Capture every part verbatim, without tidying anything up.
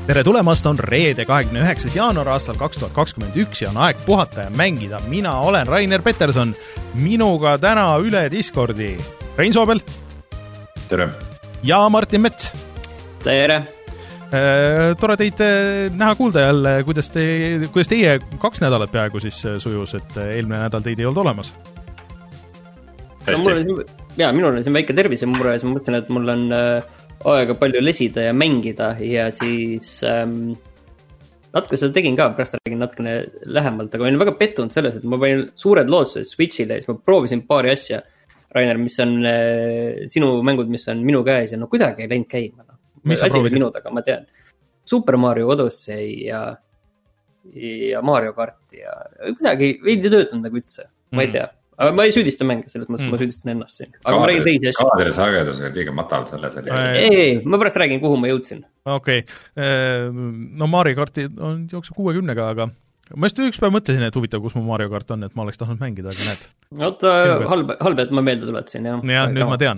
tere tulemast, on reede kahekümne üheksas jaanuar aastal kaks tuhat kakskümmend üks ja on aeg puhata ja mängida. Mina olen Rainer Peterson, minuga täna üle Discordi Rein Soobel. Tere. Ja Martin Mets. Tere. Äh, tore teid näha kuulda jälle, kuidas, te, kuidas teie kaks nädalat peaaegu siis sujus, et eelmine nädal teid ei olnud olemas? No, mul oli siin, jaa, minul oli siin väike tervisemure ja siis ma mõtlen, et mul on äh, aega palju lesida ja mängida ja siis ähm, natuke seda tegin ka, pärast räägin natukene lähemalt, aga ma olin väga pettunud selles, et ma panin suured loodused Switchile ja siis ma proovisin paari asja, Rainer, mis on äh, sinu mängud, mis on minu käes ja no kuidagi ei läinud käima. No. Mis sa proovisid? Minu taga, ma tean. Super Mario Odyssey ja, ja Mario Kart ja kuidagi veidi töötanud nagu üldse, ma ei tea. Aga ma ei süüdista mänge, selles mõttes, mm. ma süüdistan ennast siin. Aga ma räägin teisi asju. Kaadri sagedusega liiga matal selles oli. Ei, ei, ma pärast räägin, kuhu ma jõudsin. Okei, okay. No Mario Karti on jooksu kuuekümnega, aga ma just üks päev mõtlesin, et huvitav, kus mu Mario Kart on, et ma oleks tahtnud mängida, aga näed. Oota, halb, halb, et ma meelde tuletasin, jah. Jah, nüüd ma tean.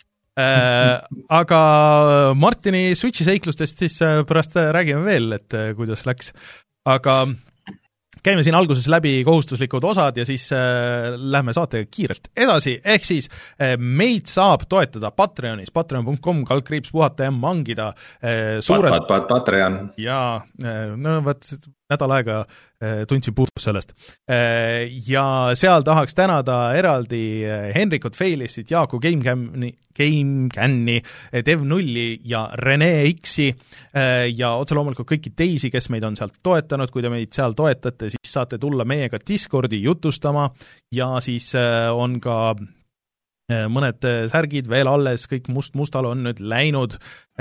Äh, aga Martini Switchi seiklustest siis pärast räägime veel, et kuidas läks. Aga käime siin alguses läbi kohustuslikud osad ja siis äh, lähme saatega kiirelt edasi, ehk siis äh, meid saab toetada Patreonis, patreon punkt com kaldkriips puhata ja mangida äh, suured... Pat, pat, Patreon. Jaa, äh, no võt, nädal aega äh, tundsin puudus sellest. Äh, ja seal tahaks tänada eraldi äh, Henrikut Feilissit, Jaaku GameCamni, GameCanni, Dev Nulli ja Rene X-i äh, ja otse loomulikult kõiki teisi, kes meid on sealt toetanud. Kui te meid seal toetate, siis saate tulla meiega Discordi jutustama ja siis äh, on ka mõned särgid veel alles, kõik must-mustal on nüüd läinud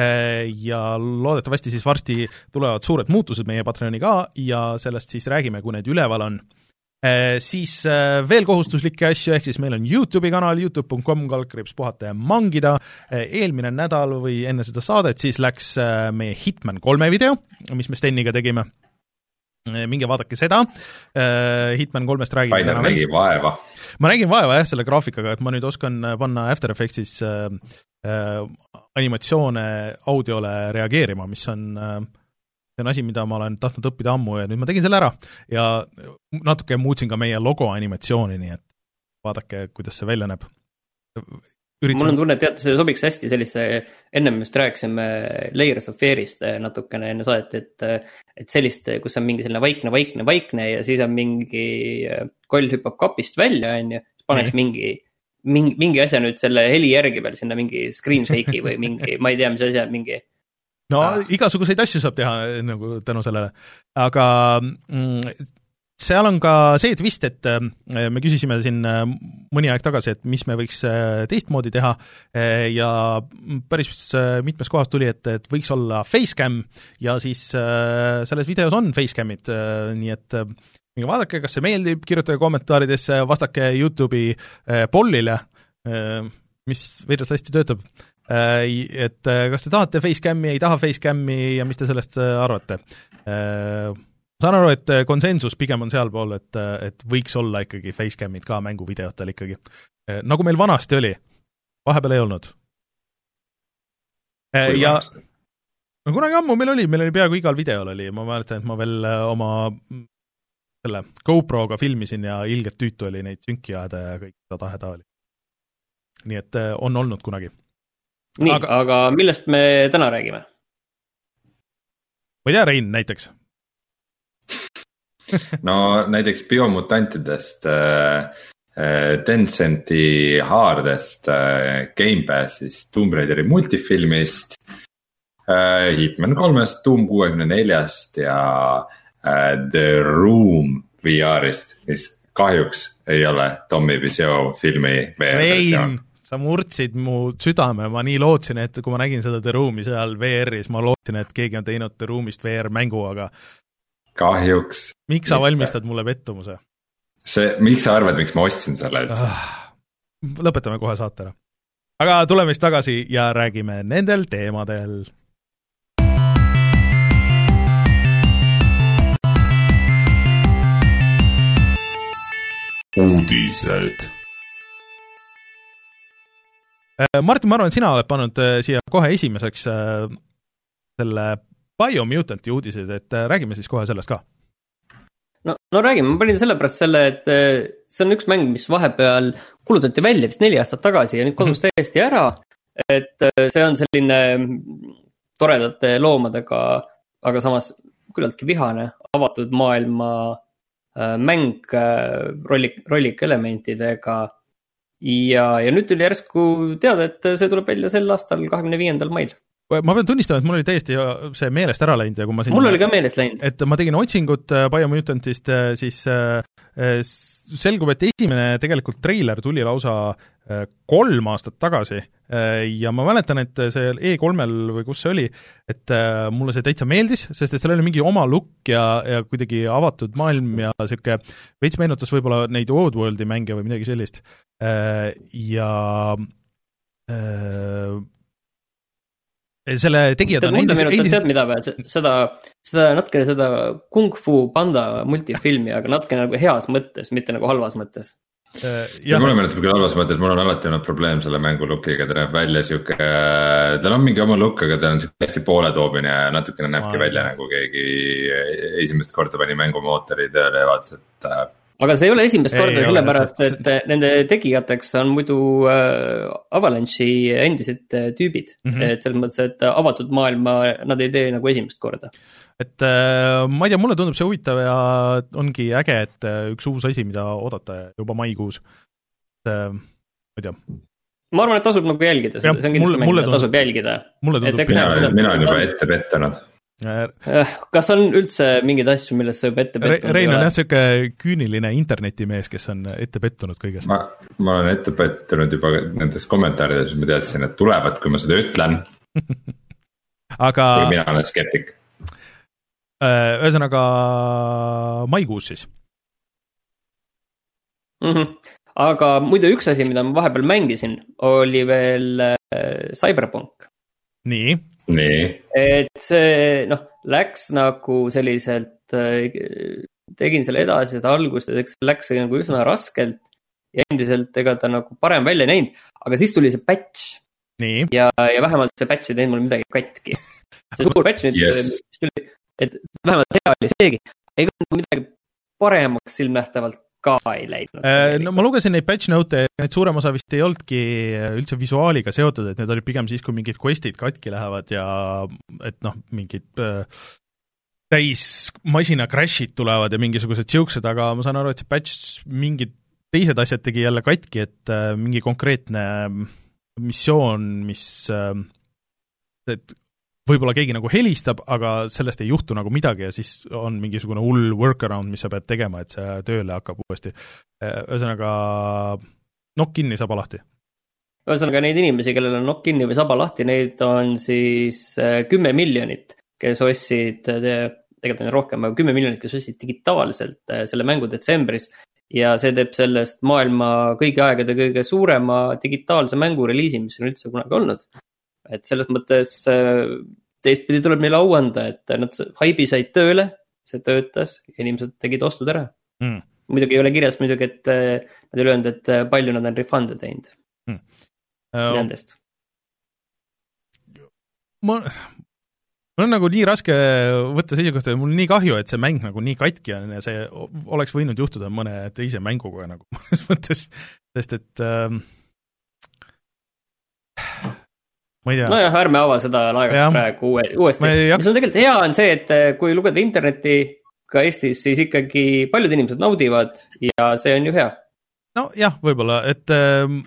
ja loodetavasti siis varsti tulevad suured muutused meie Patreoni ka ja sellest siis räägime, kui need üleval on. Siis veel kohustuslikke asju, ehk siis meil on YouTube'i kanal, youtube punkt com kaldkriips puhata ja mangida. Eelmine nädal või enne seda saadet siis läks meie Hitman kolme video, mis me Steniga tegime. Minge vaadake seda, Hitman kolmest räägime. Rainer nägi vaeva. Ma nägin vaeva jah selle graafikaga, et ma nüüd oskan panna After Effectsis äh, äh, animatsioone audiole reageerima, mis on, äh, on asi, mida ma olen tahtnud õppida ammu ja nüüd ma tegin selle ära ja natuke muutsin ka meie logo animatsiooni, nii et vaadake, kuidas see välja näeb. Üritsin... Mul on tunne, et teate, see sobiks hästi sellise, ennem just rääkisime Layers of Fear'ist natukene enne saadet, et, et sellist, kus on mingi selline vaikne, vaikne, vaikne ja siis on mingi koll hüppab kapist välja, on ju, siis paneks mm. mingi, mingi, mingi asja nüüd selle heli järgi veel sinna mingi screen shake'i või mingi, ma ei tea, mis asja, mingi... No ah. igasuguseid asju saab teha nagu tänu sellele, aga... Mm, seal on ka see, et vist, et me küsisime siin mõni aeg tagasi, et mis me võiks teistmoodi teha ja päris mitmes kohas tuli, et, et võiks olla facecam ja siis selles videos on facecamid, nii et minge vaadake, kas see meeldib, kirjutage kommentaaridesse, vastake YouTube'i pollile, mis veidras hästi töötab, et kas te tahate facecami, ei taha facecami ja mis te sellest arvate. Saan aru, et konsensus pigem on sealpool, et, et võiks olla ikkagi facecamid ka mänguvideotel ikkagi. Nagu meil vanasti oli, vahepeal ei olnud. Kui ja no, kunagi ammu meil oli, meil oli peaaegu igal videol oli, ma mäletan, et ma veel oma selle GoProga filmisin ja ilgelt tüütu oli neid sünki ajada ja kõik seda taheda oli. Nii et on olnud kunagi. Nii, aga, aga millest me täna räägime? Ma ei tea, Rein näiteks. No näiteks biomutantidest, Tencenti haardest, Game Passist, Tomb Raideri multifilmist, Hitman kolmest, Doom kuuekümne neljast ja The Room V R-ist, mis kahjuks ei ole Tommy Wiseau filmi V R-versioon. Rein, sa murtsid mu südame, ma nii lootsin, et kui ma nägin seda The Roomi seal V R-is, ma lootsin, et keegi on teinud The Roomist V R-mängu, aga kahjuks. Miks sa valmistad mulle pettumuse? See, miks sa arvad, miks ma ostsin selle üldse? Ah, lõpetame kohe saate ära. Aga tuleme siis tagasi ja räägime nendel teemadel. Uudised. Martin, ma arvan, et sina oled pannud siia kohe esimeseks selle Biomutanti uudised, et räägime siis kohe sellest ka. No, no räägime, ma panin sellepärast selle, et see on üks mäng, mis vahepeal kulutati välja vist neli aastat tagasi ja nüüd kodus mm-hmm. täiesti ära, et see on selline toredate loomadega, aga samas küllaltki vihane, avatud maailma mäng rollik, rollika elementidega ja, ja nüüd tuli järsku teada, et see tuleb välja sel aastal kahekümne viiendal mail. Ma pean tunnistama, et mul oli täiesti see meelest ära läinud ja kui ma siin... Mul oli ka meelest läinud. Et ma tegin otsingut Biomutantist, siis selgub, et esimene tegelikult treiler tuli lausa kolm aastat tagasi ja ma mäletan, et see E kolmel või kus see oli, et mulle see täitsa meeldis, sest et seal oli mingi oma look ja, ja kuidagi avatud maailm ja siuke veits meenutas võib-olla neid Oddworldi mänge või midagi sellist ja selle tegijad on endis... endis... Tead mida või? Seda, seda natkene seda Kung Fu Panda multifilmi, aga natkene nagu heas mõttes, mitte nagu halvas mõttes. Uh, ja mulle meenutab küll halvas mõttes, mul on alati olnud probleem selle mängu lookiga, ta näeb välja siuke, tal on mingi oma look, aga ta on siuke hästi pooletoobine ja natukene näebki välja nagu keegi esimest korda pani mängumootori tööle ja vaatas, et aga see ei ole esimest korda ei sellepärast, ole, et nende tegijateks on muidu äh, Avalanche'i endised äh, tüübid. Mm-hmm. Et selles mõttes, et avatud maailma nad ei tee nagu esimest korda. Et äh, ma ei tea, mulle tundub see huvitav ja ongi äge, et äh, üks uus asi, mida oodata juba maikuus. Äh, ma ei tea. Ma arvan, et tasub nagu jälgida. Ja, see on kindlasti mäng, mida tasub jälgida. Mulle tundub. Mina, mina on juba ette pettunud. Kas on üldse mingeid asju, millest sa juba ette pettunud? Rein on jah siuke küüniline internetimees, kes on ette pettunud kõiges. Ma, ma olen ette pettunud juba nendes kommentaarides, ma teadsin, et tulevad, kui ma seda ütlen. Aga kui mina olen skeptik. Ühesõnaga maikuus siis. Mm-hmm. Aga muidu üks asi, mida ma vahepeal mängisin, oli veel Cyberpunk. Nii Nii. Et see, noh, läks nagu selliselt, tegin selle edasi, et algust, et eks läks nagu üsna raskelt ja endiselt ega ta nagu parem välja näinud, aga siis tuli see patch. Nii. Ja, ja vähemalt see patch ei teinud mul midagi katki. See suur patch nüüd, yes. tuli, et vähemalt hea oli seegi, ega midagi paremaks silmnähtavalt ka ei läinud. No ma lugesin neid patch note, need suurem osa vist ei olnudki üldse visuaaliga seotud, et need olid pigem siis, kui mingid questid katki lähevad ja et noh, mingid äh, täis masina crashid tulevad ja mingisugused siuksed, aga ma saan aru, et see patch mingid teised asjad tegi jälle katki, et äh, mingi konkreetne missioon, mis äh, et võib-olla keegi nagu helistab, aga sellest ei juhtu nagu midagi ja siis on mingisugune hull workaround, mis sa pead tegema, et see tööle hakkab uuesti. Ühesõnaga, nokk kinni, saba lahti. Ühesõnaga, neid inimesi, kellel on nokk kinni või saba lahti, neid on siis kümme miljonit, kes ostsid, tegelikult on rohkem, aga kümme miljonit, kes ostsid digitaalselt selle mängu detsembris ja see teeb sellest maailma kõigi aegade kõige suurema digitaalse mängu reliisi, mis on üldse kunagi olnud. Et selles mõttes teistpidi tuleb neile au anda, et nad haibi said tööle, see töötas ja inimesed tegid ostud ära. Mm. Muidugi ei ole kirjas muidugi, et nad ei öelnud, et palju nad on refund'e teinud mm. nendest. Ma, mul on nagu nii raske võtta seisukohta ja mul on nii kahju, et see mäng nagu nii katki on ja see oleks võinud juhtuda mõne teise mänguga nagu mõnes mõttes, sest et ähm, no jah, ärme ava seda laegast praegu uuesti. Mis on tegelikult hea on see, et kui lugeda internetti ka Eestis, siis ikkagi paljud inimesed naudivad ja see on ju hea. No jah, võib-olla, et ähm,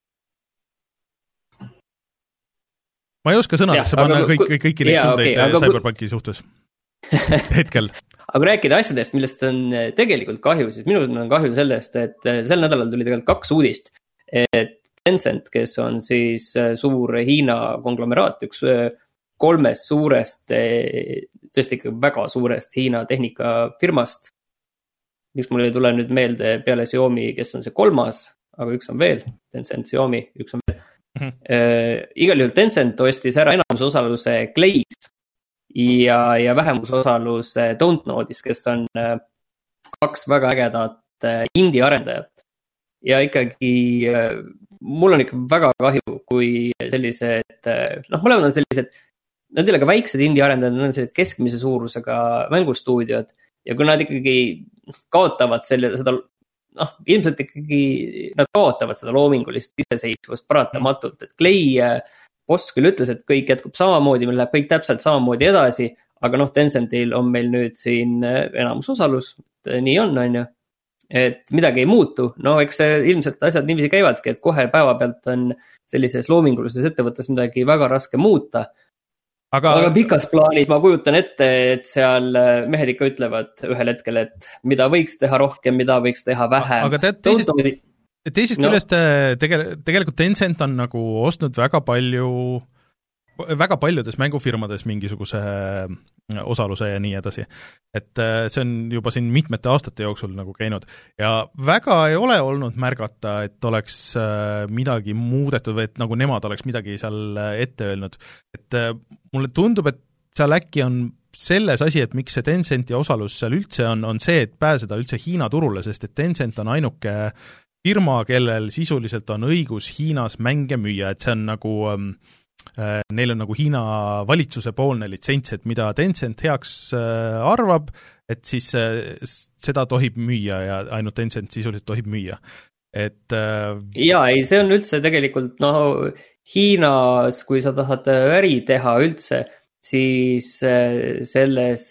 ma ei oska sõnadesse ja, panna kõik, kõik, kõiki neid tundeid okay, Cyberpunki suhtes hetkel. Aga kui rääkida asjadest, millest on tegelikult kahju, siis minul on kahju sellest, et sel nädalal tuli tegelikult kaks uudist, et Tencent, kes on siis suur Hiina konglomeraat, üks kolmest suurest, tõesti ikka väga suurest Hiina tehnikafirmast, mis mul ei tule nüüd meelde peale Xiaomi, kes on see kolmas, aga üks on veel, Tencent, Xiaomi, üks on veel. Mm-hmm. Uh, igal juhul Tencent ostis ära enamusosaluse Glaze ja, ja vähemusosaluse Dontnodis, kes on uh, kaks väga ägedat uh, indie arendajat. Ja ikkagi uh, mul on ikka väga kahju, kui sellised, noh, mõlemad on sellised nad ei ole ka väiksed indie-arendajad, nad on sellised keskmise suurusega mängustuudiod ja kui nad ikkagi kaotavad selle, seda, noh, ilmselt ikkagi nad kaotavad seda loomingulist iseseisvust paratamatult, et Clay boss küll ütles, et kõik jätkub samamoodi, meil läheb kõik täpselt samamoodi edasi, aga noh, Tencentil on meil nüüd siin enamusosalus, nii on, on ju, et midagi ei muutu, no eks ilmselt asjad niiviisi käivadki, et kohe päeva pealt on sellises loomingulises ettevõttes midagi väga raske muuta, aga... aga pikas plaanis ma kujutan ette, et seal mehed ikka ütlevad ühel hetkel, et mida võiks teha rohkem, mida võiks teha vähem. Aga tead, teisest, teisest no. küljest tegel, tegelikult Tencent on nagu ostnud väga palju väga paljudes mängufirmades mingisuguse osaluse ja nii edasi. Et see on juba siin mitmete aastate jooksul nagu käinud ja väga ei ole olnud märgata, et oleks midagi muudetud või et nagu nemad oleks midagi seal ette öelnud. Et mulle tundub, et seal äkki on selles asi, et miks see Tencenti osalus seal üldse on, on see, et pääseda üldse Hiina turule, sest et Tencent on ainuke firma, kellel sisuliselt on õigus Hiinas mänge müüa, et see on nagu neil on nagu Hiina valitsuse poolne litsents, et mida Tencent heaks arvab, et siis seda tohib müüa ja ainult Tencent sisuliselt tohib müüa. Et jaa, ei, see on üldse tegelikult, noh, Hiinas, kui sa tahad äri teha üldse, siis selles,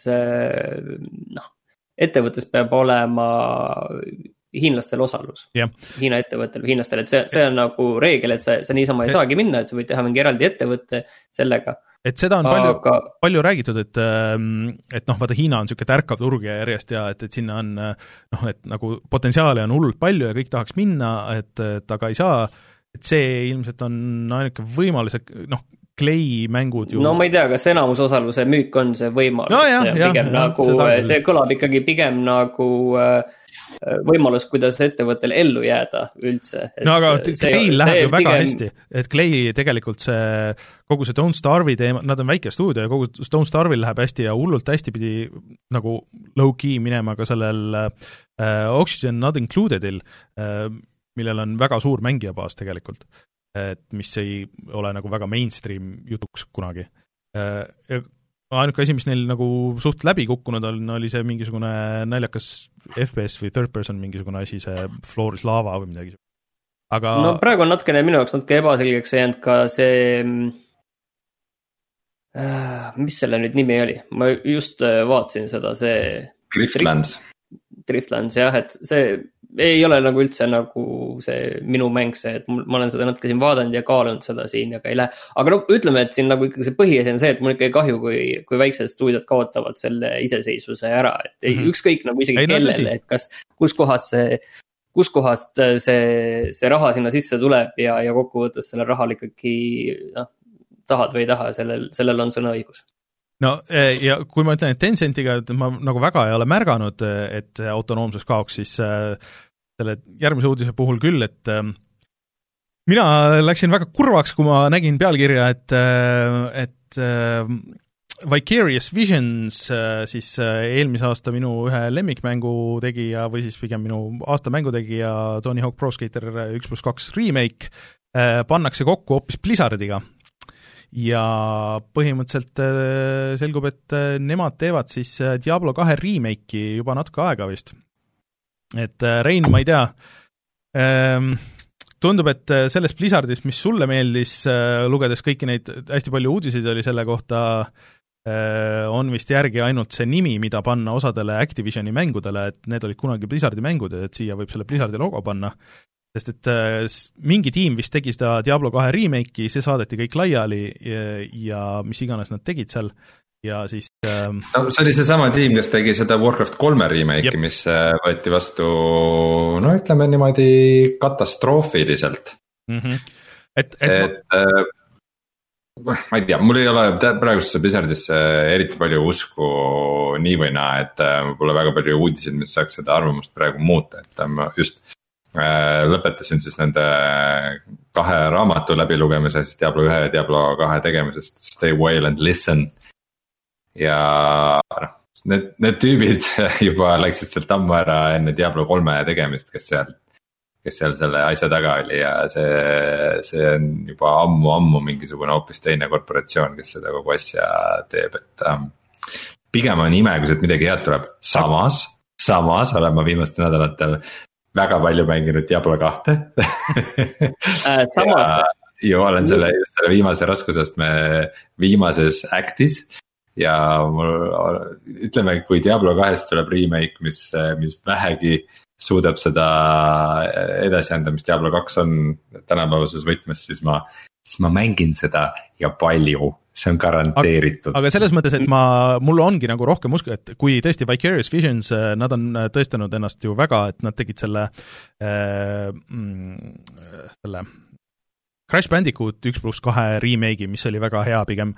noh, ettevõttes peab olema hiinlastel osalus, yeah. Hiina ettevõttel või hiinlastel, et see, see on nagu reegel, et sa, sa niisama ei saagi minna, et sa võid teha mingi eraldi ettevõtte sellega. Et seda on palju, Aga... palju räägitud, et, et noh, vaata Hiina on niisugune tärkav turg ja järjest ja et, et sinna on, noh, et nagu potentsiaali on hullult palju ja kõik tahaks minna, et, et aga ei saa, et see ilmselt on ainuke võimalus, et noh, Clay mängud ju... No ma ei tea, kas enamusosaluse müük on see võimalus, no, jah, see, jah, nagu, jah, see kõlab ikkagi pigem nagu võimalus, kuidas ettevõttel ellu jääda üldse. Et no aga Clay läheb ju väga pigem... hästi, et Clay tegelikult see, kogu see Don't Starve'i teema, nad on väike stuudio ja kogu Don't Starve'il läheb hästi ja hullult hästi pidi nagu low-key minema ka sellel uh, Oxygen Not Included'il, uh, millel on väga suur mängijabaas tegelikult. Et mis ei ole nagu väga mainstream jutuks kunagi. Ja ainuke asi, mis neil nagu suht läbi kukkunud on, oli see mingisugune naljakas F P S või third person mingisugune asi, see Floris Lava või midagi. Aga... No praegu on natkene minu jaoks natuke ebaselgeks jäänud ka see, mis selle nüüd nimi oli? Ma just vaatasin seda, see... Driftlands. Driftlands, jah, et see... ei ole nagu üldse nagu see minu mäng see, et ma olen seda natuke siin vaadanud ja kaalunud seda siin ja ka ei lähe. Aga no ütleme, et siin nagu ikkagi see põhiasi on see, et mul ikka kahju, kui, kui väiksed stuudiod kaotavad selle iseseisvuse ära, et mm -hmm. ükskõik nagu isegi ei, kellele, et kas, kus kohast see, kus kohast see, see raha sinna sisse tuleb ja, ja kokkuvõttes selle rahal ikkagi noh, tahad või ei taha, sellel, sellel on sõnaõigus. No ja kui ma ütlen, et Tencentiga ma nagu väga ei ole märganud, et autonoomsus kaoks, siis selle järgmise uudise puhul küll, et mina läksin väga kurvaks, kui ma nägin pealkirja, et, et Vicarious Visions, siis eelmise aasta minu ühe lemmikmängu tegija või siis pigem minu aasta mängu tegija Tony Hawk Pro Skater üks pluss kaks remake pannakse kokku hoopis Blizzardiga. Ja põhimõtteliselt selgub, et nemad teevad siis Diablo kahe remake'i juba natuke aega vist. Et Rein, ma ei tea, tundub, et selles Blizzardis, mis sulle meeldis, lugedes kõiki neid hästi palju uudiseid oli selle kohta, on vist järgi ainult see nimi, mida panna osadele Activisioni mängudele, et need olid kunagi Blizzardi mängud, et siia võib selle Blizzardi logo panna. Sest et mingi tiim vist tegi seda Diablo kahe remake'i, see saadeti kõik laiali ja, ja mis iganes nad tegid seal ja siis ähm... no, see oli see sama tiim, kes tegi seda Warcraft kolme remake'i, mis võeti vastu no ütleme niimoodi katastroofiliselt mm. -hmm. Et, et, et äh, ma ei tea, mul ei ole praegusesse Blizzardisse eriti palju usku nii või naa, et äh, pole väga palju uudiseid, mis saaks seda arvamust praegu muuta, et ma just lõpetasin siis nende kahe raamatu läbilugemise, siis Diablo ühe ja Diablo kahe tegemisest, Stay While and Listen. Ja noh, need, need tüübid juba läksid sealt ammu ära enne Diablo kolme tegemist, kes seal, kes seal selle asja taga oli ja see, see on juba ammu-ammu mingisugune hoopis teine korporatsioon, kes seda kogu asja teeb, et um, pigem on ime, kui sealt midagi head tuleb. Samas, samas olen ma viimastel nädalatel väga palju mänginud Diablo kahte äh, samas ju olen selle, just selle viimase raskusastme viimases actis ja mul, ütleme, kui Diablo kahest tuleb remake, mis, mis vähegi suudab seda edasi anda, mis Diablo kaks on tänapäevases võtmes, siis ma, siis ma mängin seda ja palju, see on garanteeritud. Aga, aga selles mõttes, et ma, mul ongi nagu rohkem usk, et kui tõesti Vicarious Visions, nad on tõestanud ennast ju väga, et nad tegid selle äh, selle Crash Bandicoot üks pluss kahe remake'i, mis oli väga hea pigem,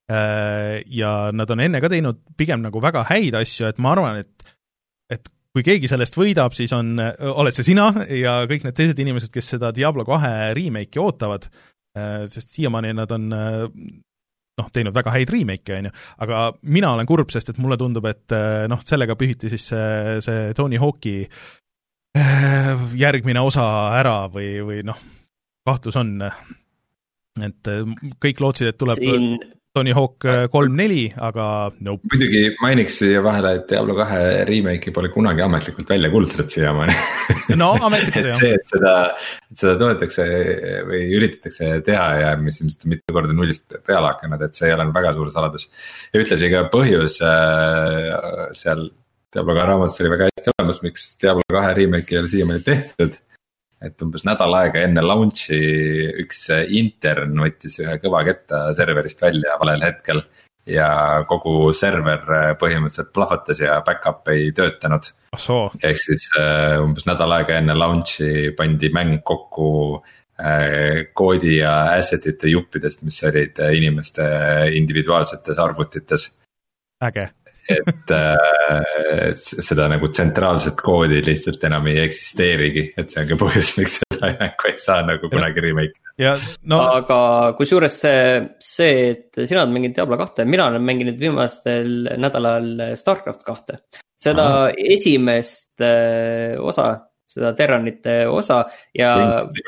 ja nad on enne ka teinud pigem nagu väga häid asju, et ma arvan, et, et kui keegi sellest võidab, siis on, oled see sina ja kõik need teised inimesed, kes seda Diablo kahe remake'i ootavad, sest siiamaani nad on noh, teinud väga häid remake'e, on ju, aga mina olen kurb, sest et mulle tundub, et noh, sellega pühiti siis see, see Tony Hawk'i järgmine osa ära või, või noh, kahtlus on, et kõik lootsid, et tuleb Siin... Tony Hawk kolm neli, aga nope. Muidugi mainiks siia vahele, et Diablo kahe remake'i pole kunagi ametlikult välja kuulutatud siiamaani. No ametlikult jah. See, et seda, et seda toodetakse või üritatakse teha ja mis ilmselt mitu korda nullist peale hakanud, et see ei ole väga suur saladus. Ja ütlesin ka põhjus äh, seal Diablo kahe raamatus oli väga hästi olemas, miks Diablo kahe remake'i ei ole siiamaani tehtud. Et umbes nädal aega enne launchi üks intern võttis ühe kõva ketta serverist välja valel hetkel ja kogu server põhimõtteliselt plahvatas ja backup ei töötanud. Ehk siis umbes nädal aega enne launchi pandi mäng kokku koodi ja assetite juppidest, mis olid inimeste individuaalsetes arvutites. Äge. et äh, seda nagu tsentraalset koodi lihtsalt enam ei eksisteerigi, et see on ka põhjus, miks seda mängu ei saa nagu kunagi remake. No. Aga kusjuures see, see, et sina oled mänginud Diablo kahte, mina olen mänginud viimastel nädalal Starcraft kahte. Seda Aha. esimest äh, osa, seda Terranite osa ja,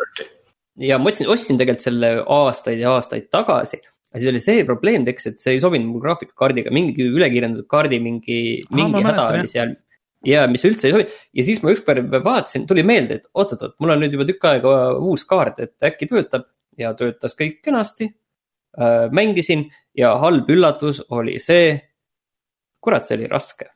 ja ma otsin, ostsin tegelikult selle aastaid ja aastaid tagasi. Ja siis oli see probleem teks, et see ei sobinud mul graafikakaardiga, mingi ülekirjendatud kaardi, mingi, mingi häda oli seal ja mis üldse ei sobinud. Ja siis ma ükspäev vaatasin, tuli meelde, et oot-oot, mul on nüüd juba tükk aega uus kaart, et äkki töötab ja töötas kõik kenasti. Äh, mängisin ja halb üllatus oli see, kurat, see oli raske.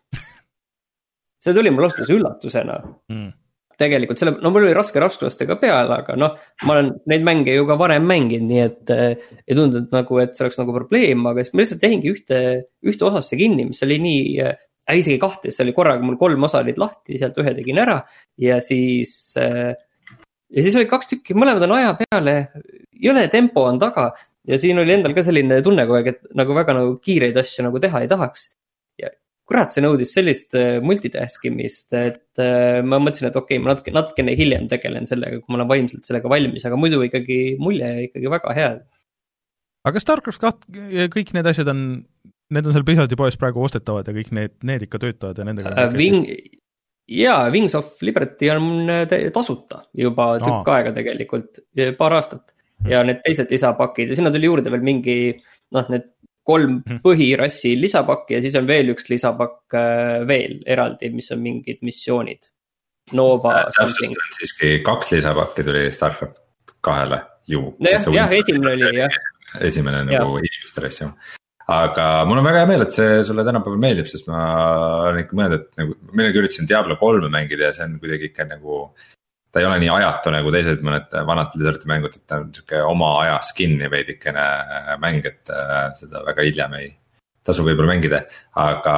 See tuli mul ostus üllatusena. Mm. Tegelikult selle, no mul oli raske raskustega peale, aga noh, ma olen neid mänge ju ka varem mänginud, nii et äh, ei tundunud nagu, et see oleks nagu probleem, aga siis ma lihtsalt tehingi ühte, ühte osasse kinni, mis oli nii, äh, isegi kahte, see oli korraga, mul kolm osa olid lahti, sealt ühe tegin ära ja siis, äh, ja siis oli kaks tükki, mõlemad on aja peale, jõle tempo on taga ja siin oli endal ka selline tunne kogu aeg, et nagu väga nagu kiireid asju nagu teha ei tahaks. Kurat, see nõudis sellist multitaskimist, et ma mõtlesin, et okei, okay, ma natuke, natukene hiljem tegelen sellega, kui ma olen vaimselt sellega valmis, aga muidu ikkagi mulje ikkagi väga hea. Aga Starcraft kaks, kõik need asjad on, need on seal Blizzardi poes praegu ostetavad ja kõik need, need ikka töötavad ja nendega uh, Wing, jaa, Wings of Liberty on tasuta juba tükk Aa. aega tegelikult, paar aastat ja need teised lisapakid ja sinna tuli juurde veel mingi, noh, need kolm põhirassi lisapakki ja siis on veel üks lisapakk veel eraldi, mis on mingid missioonid. Nova something. Siiski kaks lisapakki tuli Starcraft kahele ju. No jah, jah, esimene oli jah. Esimene nagu inimeste asju. Aga mul on väga hea meel, et see sulle tänapäeval meeldib, sest ma olen ikka mõelnud, et nagu, millegi üritasin Diablo kolme mängida ja see on kuidagi ikka nagu ta ei ole nii ajatu nagu teised mõned vanad Blizzardi mängud, et ta on niisugune oma aja skinni veidikene mäng, et seda väga hiljem ei tasu võib-olla mängida. Aga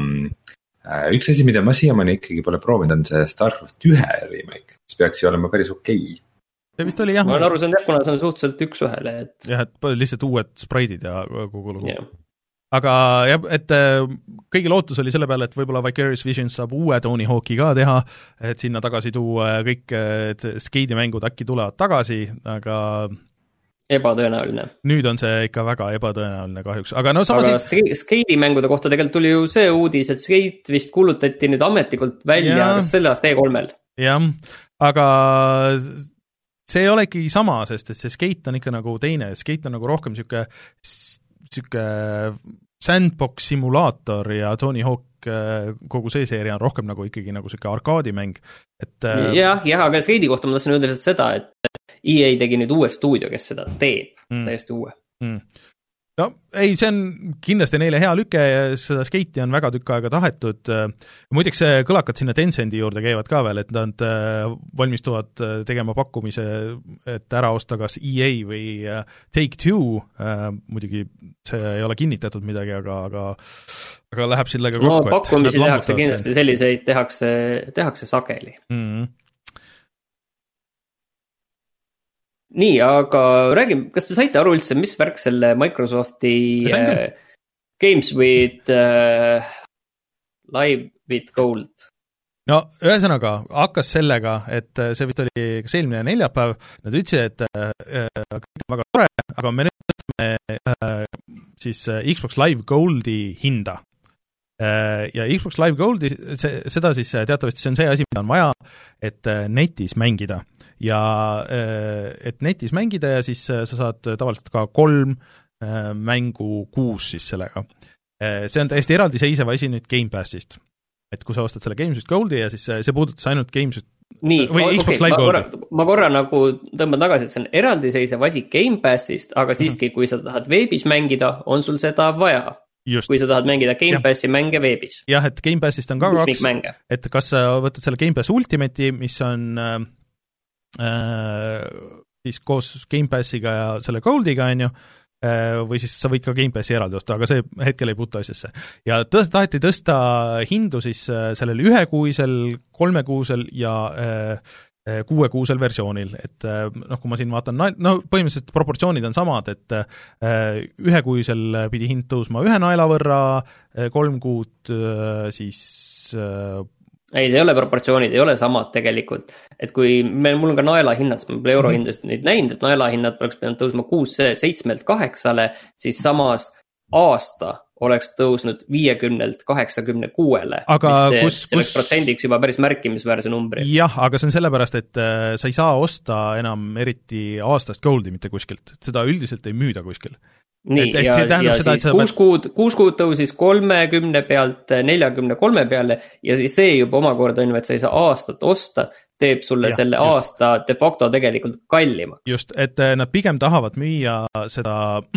üks asi, mida ma siiamaani ikkagi pole proovinud, on see Starcraft ühe remake, mis peaks ju olema päris okei. See vist oli jah. Ma olen aru saanud jah, kuna see on suhteliselt üks ühele. Et... jah, et lihtsalt uued spraidid ja kogu lugu. Yeah. Aga jah, et kõigi lootus oli selle peale, et võib-olla Vicarious Visions saab uue Tony Hawk'i ka teha, et sinna tagasi tuua kõik skeidimängud äkki tulevad tagasi, aga ebatõenäoline. Nüüd on see ikka väga ebatõenäoline kahjuks. Aga, no, samas... aga skeidimängude kohta tegelikult tuli ju see uudis, et skeit vist kuulutati nüüd ametlikult välja ja... selle aasta E kolmel. Jah, aga see ei ole ikkagi sama, sest et see Skate on ikka nagu teine, Skate on nagu rohkem niisugune niisugune sandbox simulaator ja Tony Hawk kogu see seeria on rohkem nagu ikkagi nagu niisugune arkaadimäng. Et jah, jah, aga Skate'i kohta ma tahtsin öelda lihtsalt seda, et E A tegi nüüd uue stuudio, kes seda teeb, mm. täiesti uue. Mm. No ei, see on kindlasti neile hea lüke ja seda Skate'i on väga tükk aega tahetud. Muideks kõlakad sinna Tencendi juurde käivad ka veel, et nad valmistuvad tegema pakkumise, et ära osta kas E A või Take-Two, muidugi see ei ole kinnitatud midagi, aga, aga, aga läheb sellega kokku. No pakkumisi tehakse kindlasti, selliseid tehakse, tehakse sageli. Mm-hmm. Nii, aga räägime, kas te saite aru üldse, mis värk selle Microsofti uh, Games with uh, Live with Gold? No ühesõnaga hakkas sellega, et see vist oli kas eelmine neljapäev, nad ütlesid, et uh, kõik on väga tore, aga me nüüd ütleme uh, siis uh, Xbox Live Goldi hinda. Uh, ja Xbox Live Goldi, see, seda siis teatavasti see on see asi, mida on vaja, et uh, netis mängida. Ja et netis mängida ja siis sa saad tavaliselt ka kolm mängu kuus siis sellega. See on täiesti eraldiseisev asi nüüd Game Passist. Et kui sa ostad selle Games with Goldi ja siis see puudutas ainult Games with Nii, okay, ma, korra, ma korra nagu tõmban tagasi, et see on eraldiseisev asi Game Passist, aga siiski, kui sa tahad veebis mängida, on sul seda vaja. Just. Kui sa tahad mängida Game Passi mänge veebis. Jah, et Game Passist on ka kaks, et kas sa võtad selle Game Pass Ultimate'i, mis on Äh, siis koos Game Passiga ja selle Goldiga on ju, äh, või siis sa võid ka Game Passi eraldi osta, aga see hetkel ei puutu asjasse. Ja tõst, taheti tõsta hindu siis äh, sellel ühekuisel, kolmekuusel ja äh, kuuekuusel versioonil, et äh, noh, kui ma siin vaatan, no põhimõtteliselt proportsioonid on samad, et äh, ühekuisel pidi hind tõusma ühe naela võrra, äh, kolm kuud äh, siis äh, ei, see ei ole proportsioonid, ei ole samad tegelikult, et kui meil, mul on ka naelahinnad, ma pole eurohindast neid näinud, et naelahinnad oleks pidanud tõusma kuus seitsmelt kaheksale, siis samas aasta oleks tõusnud viiekümnelt kaheksakümne kuuele, aga mis kus, selleks kus... protsendiks juba päris märkimisväärse numbri. Jah, aga see on sellepärast, et äh, sa ei saa osta enam eriti aastast Goldi mitte kuskilt, seda üldiselt ei müüda kuskil. Nii, et, et ja, ja seda, siis kuus kuud, kuus kuud tõusis kolmekümne pealt neljakümne kolme peale ja siis see juba omakorda on, et sa ei saa aastat osta, teeb sulle ja, selle just. Aasta de facto tegelikult kallimaks. Just, et nad pigem tahavad müüa seda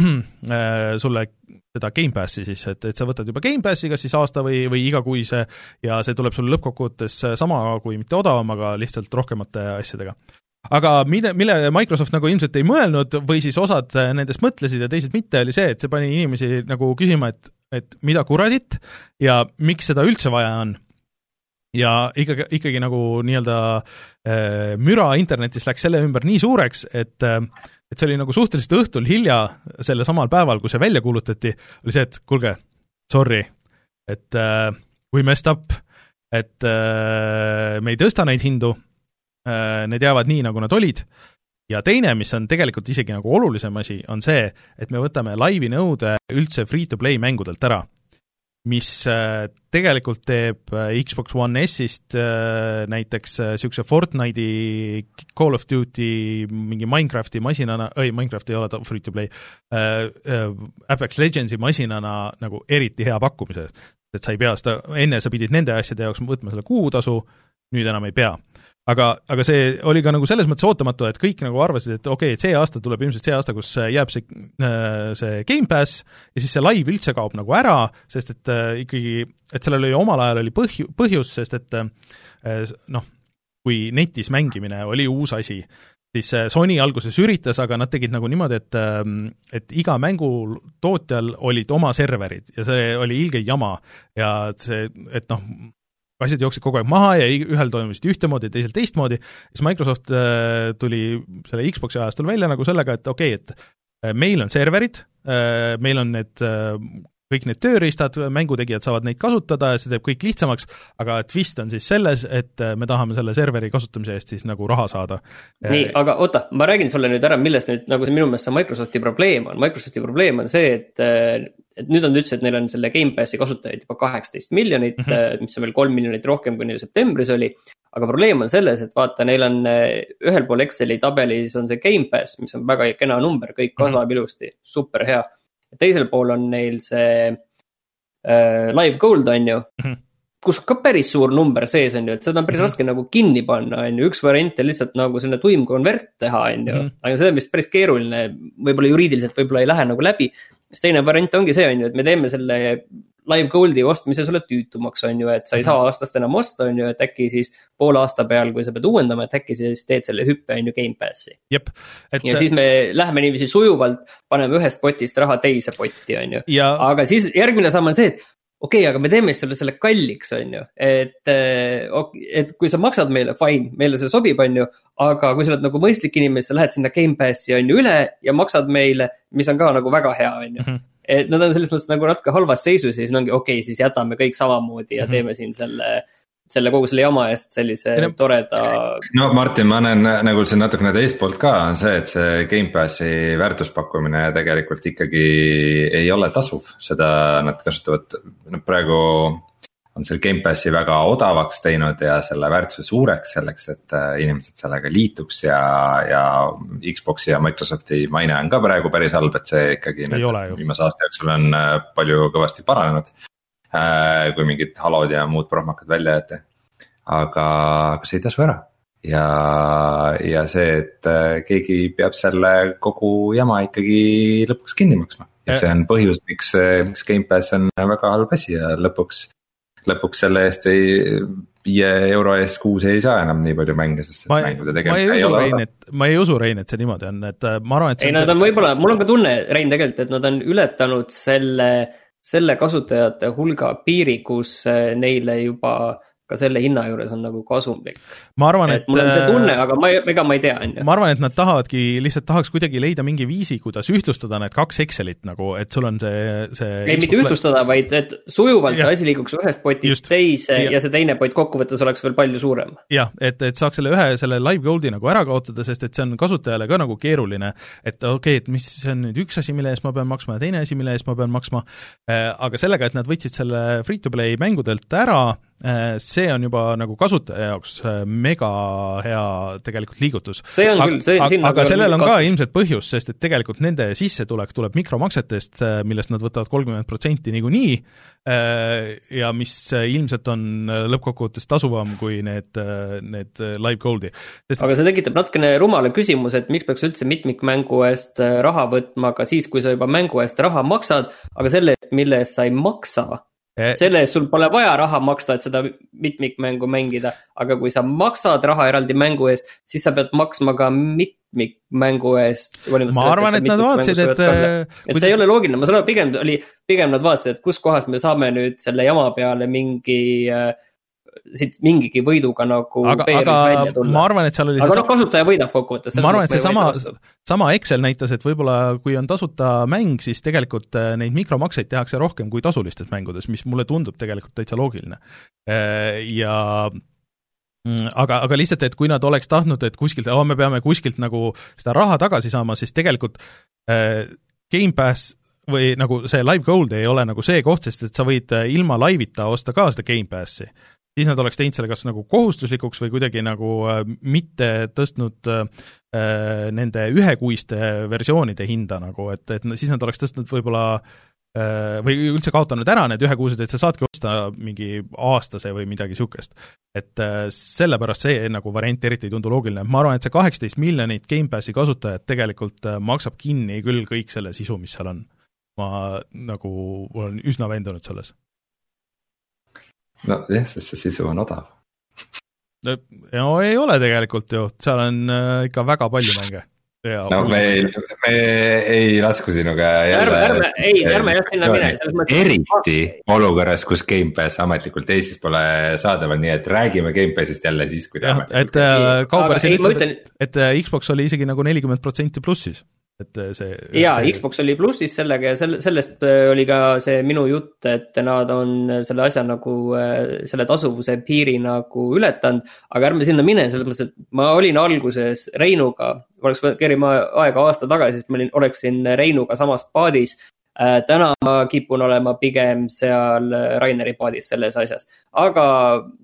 äh, sulle seda Game Passi siis, et, et sa võtad juba Game Passi kas siis aasta või, või igakuise ja see tuleb sulle lõppkokkuvõttes sama kui mitte odavam, aga lihtsalt rohkemate asjadega. Aga mille, mille Microsoft nagu ilmselt ei mõelnud või siis osad nendest mõtlesid ja teised mitte, oli see, et see pani inimesi nagu küsima, et, et mida kuradit ja miks seda üldse vaja on. Ja ikkagi, ikkagi nagu nii-öelda äh, müra internetis läks selle ümber nii suureks, et, äh, et see oli nagu suhteliselt õhtul hilja selle samal päeval, kui see välja kuulutati, oli see, et kuulge, sorry, et äh, we messed up, et äh, me ei tõsta neid hindu, need jäävad nii, nagu nad olid, ja teine, mis on tegelikult isegi nagu olulisem asi, on see, et me võtame laivi nõude üldse free-to-play mängudelt ära, mis tegelikult teeb Xbox One S-ist näiteks niisuguse Fortnite'i, Call of Duty, mingi Minecrafti masinana, ei, Minecraft ei ole free-to-play, Apex Legendsi masinana nagu eriti hea pakkumise, et sa ei pea seda, enne sa pidid nende asjade jaoks võtma selle kuutasu, nüüd enam ei pea. Aga, aga see oli ka nagu selles mõttes ootamatu, et kõik nagu arvasid, et okei, okay, et see aasta tuleb ilmselt see aasta, kus jääb see, see Game Pass ja siis see live üldse kaob nagu ära, sest et äh, ikkagi, et sellel oli omal ajal oli põhju, põhjus, sest et äh, noh, kui netis mängimine oli uus asi, siis Sony alguses üritas, aga nad tegid nagu niimoodi, et, et iga mängu tootjal olid oma serverid ja see oli ilge jama ja see, et noh, asjad jooksid kogu aeg maha ja ühel toimusid ühtemoodi ja teisel teistmoodi, siis Microsoft äh, tuli selle Xboxi ajastul välja nagu sellega, et okei, okay, et äh, meil on serverid, äh, meil on need, äh, kõik need tööriistad, mängutegijad saavad neid kasutada ja see teeb kõik lihtsamaks, aga twist on siis selles, et äh, me tahame selle serveri kasutamise eest siis nagu raha saada. Nii, aga oota, ma räägin sulle nüüd ära, milles nüüd nagu see minu meelest see Microsofti probleem on. Microsofti probleem on see, et äh, et nüüd on üldse, et neil on selle Game Passi kasutajaid juba kaheksateist miljonit, mm-hmm. mis on veel kolm miljonit rohkem, kui neil septembris oli, aga probleem on selles, et vaata, neil on ühel pool Exceli tabelis on see Game Pass, mis on väga kena number, kõik kasvab mm-hmm. ilusti, super hea. Teisel pool on neil see äh, Live Gold on ju, mm-hmm. kus ka päris suur number sees on ju, et seda on päris mm-hmm. raske nagu kinni panna on ju, üks variant on lihtsalt nagu selline tuim konvert teha on ju, mm-hmm. aga see on vist päris keeruline, võib-olla juriidiliselt võib-olla ei lähe nagu läbi, siis teine variant ongi see on ju, et me teeme selle Live Goldi ostmise sulle tüütumaks on ju, et sa ei saa aastast enam osta on ju, et äkki siis poole aasta peal, kui sa pead uuendama, et äkki siis teed selle hüppe on ju Game Passi. Jep, et... ja siis me läheme niiviisi sujuvalt, paneme ühest potist raha teise potti on ju, ja... aga siis järgmine samm on see, et okei okay,, aga me teeme selle, selle kalliks on ju, et, et kui sa maksad meile, fine, meile see sobib on ju, aga kui sa oled nagu mõistlik inimene, sa lähed sinna Game Passi on ju üle ja maksad meile, mis on ka nagu väga hea on ju. Mm-hmm. Et nad on selles mõttes nagu natuke halvas seisus ja siis ongi okei okay,, siis jätame kõik samamoodi ja mm-hmm. teeme siin selle... selle kogu selle jama eest sellise no, toreda... No Martin, ma näen nagu see natukene teist poolt ka on see, et see Game Passi väärtuspakkumine tegelikult ikkagi ei ole tasuv. Seda nad kasutavad, no praegu on seal Game Passi väga odavaks teinud ja selle väärtuse suureks selleks, et inimesed sellega liituks ja, ja Xboxi ja Microsofti maine on ka praegu päris halb, et see ikkagi viimase aasta jooksul on palju kõvasti paranenud. Kui mingid halod ja muud prohmakad välja jätta. Aga, aga see ei tasu ära. Ja, ja see, et keegi peab selle kogu jama ikkagi lõpuks kinni maksma. Ja see on põhjus, miks, miks Game Pass on väga halb asi ja lõpuks, lõpuks selle eest ei, viie euro eest kuus ei saa enam nii palju mänge, sest ma, mängude tegemine ei, ei ole Rein, et, ma ei usu, Rein, et see niimoodi on, et ma arvan, et ei, nad on võib-olla, mul on ka tunne, Rein, tegelikult, et nad on ületanud selle selle kasutajate hulga piiri, kus neile juba ka selle hinna juures on nagu kasumlik. Ma arvan, et, et mul on see tunne, aga ma, ega ma ei tea. On ju. Ma arvan, et nad tahavadki, lihtsalt tahaks kuidagi leida mingi viisi, kuidas ühtlustada need kaks Excelit nagu, et sul on see... see ei, mitte ühtlustada, vaid et sujuvalt ja. See asi liiguks ühest potist Just. Teise ja. Ja see teine pott kokkuvõttes oleks veel palju suurem. Jah, et, et saaks selle ühe, selle Live Goldi nagu ära kaotada, sest et see on kasutajale ka nagu keeruline, et okei, okay, et mis on nüüd üks asi, mille eest ma pean maksma ja teine asi, mille eest ma pean maksma, aga sellega, et nad võtsid selle free-to-play mängudelt ära, see on juba nagu kasutaja jaoks mega hea tegelikult liigutus. See on küll, see, aga, aga sellel on katus. Ka ilmselt põhjus, sest et tegelikult nende sissetulek tuleb mikromaksetest, millest nad võtavad kolmkümmend protsenti niikuinii ja mis ilmselt on lõppkokkuvõttes tasuvam kui need, need Live Goldi. Sest... aga see tekitab natukene rumala küsimus, et miks peaks üldse mitmikmängu eest raha võtma ka siis, kui sa juba mängu eest raha maksad, aga selle eest, mille eest sa ei maksa, selle eest sul pole vaja raha maksta, et seda mitmikmängu mängida, aga kui sa maksad raha eraldi mängu eest, siis sa pead maksma ka mitmikmängu eest. Ma arvan, et nad vaatasid, et... et see ei ole loogiline, ma saan aru, pigem oli, pigem nad vaatasid, et kus kohas me saame nüüd selle jama peale mingi... siit mingigi võiduga nagu aga, aga ma arvan, et seal oli aga noh, kasutaja võidab kokkuvõttes. Ma arvan, et see sama, sama Excel näitas, et võib-olla kui on tasuta mäng, siis tegelikult neid mikromakseid tehakse rohkem kui tasulistes mängudes, mis mulle tundub tegelikult täitsa loogiline. Ja aga, aga lihtsalt, et kui nad oleks tahtnud, et kuskilt, oh, me peame kuskilt nagu seda raha tagasi saama, siis tegelikult Game Pass või nagu see Live Gold ei ole nagu see koht, sest et sa võid ilma live'ita osta ka seda Game Passi. Siis nad oleks teinud selle kas nagu kohustuslikuks või kuidagi nagu äh, mitte tõstnud äh, nende ühekuiste versioonide hinda nagu, et, et siis nad oleks tõstnud võib-olla äh, või üldse kaotanud ära need ühekuused, et sa saadki osta mingi aastase või midagi sihukest. Et äh, sellepärast see nagu variant eriti ei tundu loogiline. Ma arvan, et see kaheksateist miljonit Game Passi kasutajat tegelikult äh, maksab kinni küll kõik selle sisu, mis seal on. Ma nagu olen üsna veendunud selles. No jah, sest see sisu on odav. No, no ei ole tegelikult ju, seal on äh, ikka väga palju mänge. Ja, no me ei, me ei lasku sinuga jälle... Ärme, ärme, ei, ärme jah sinna mine. Eriti olukorras, kus Game Pass ametlikult Eestis pole saadaval, nii et räägime Game Passist jälle siis, kui ta ametlikult... Et äh, Kauber siin ütleb, ütlen... et, et Xbox oli isegi nagu nelikümmend protsenti plussis. Et see, jaa, see... Xbox oli plussis sellega ja selle, sellest oli ka see minu jutt, et nad on selle asja nagu, selle tasuvuse piiri nagu ületanud, aga ärme sinna mine, selles mõttes, et ma olin alguses Reinuga, oleks kerima aega aasta tagasi, siis ma olin, oleksin Reinuga samas paadis, täna ma kipun olema pigem seal Raineri paadis selles asjas, aga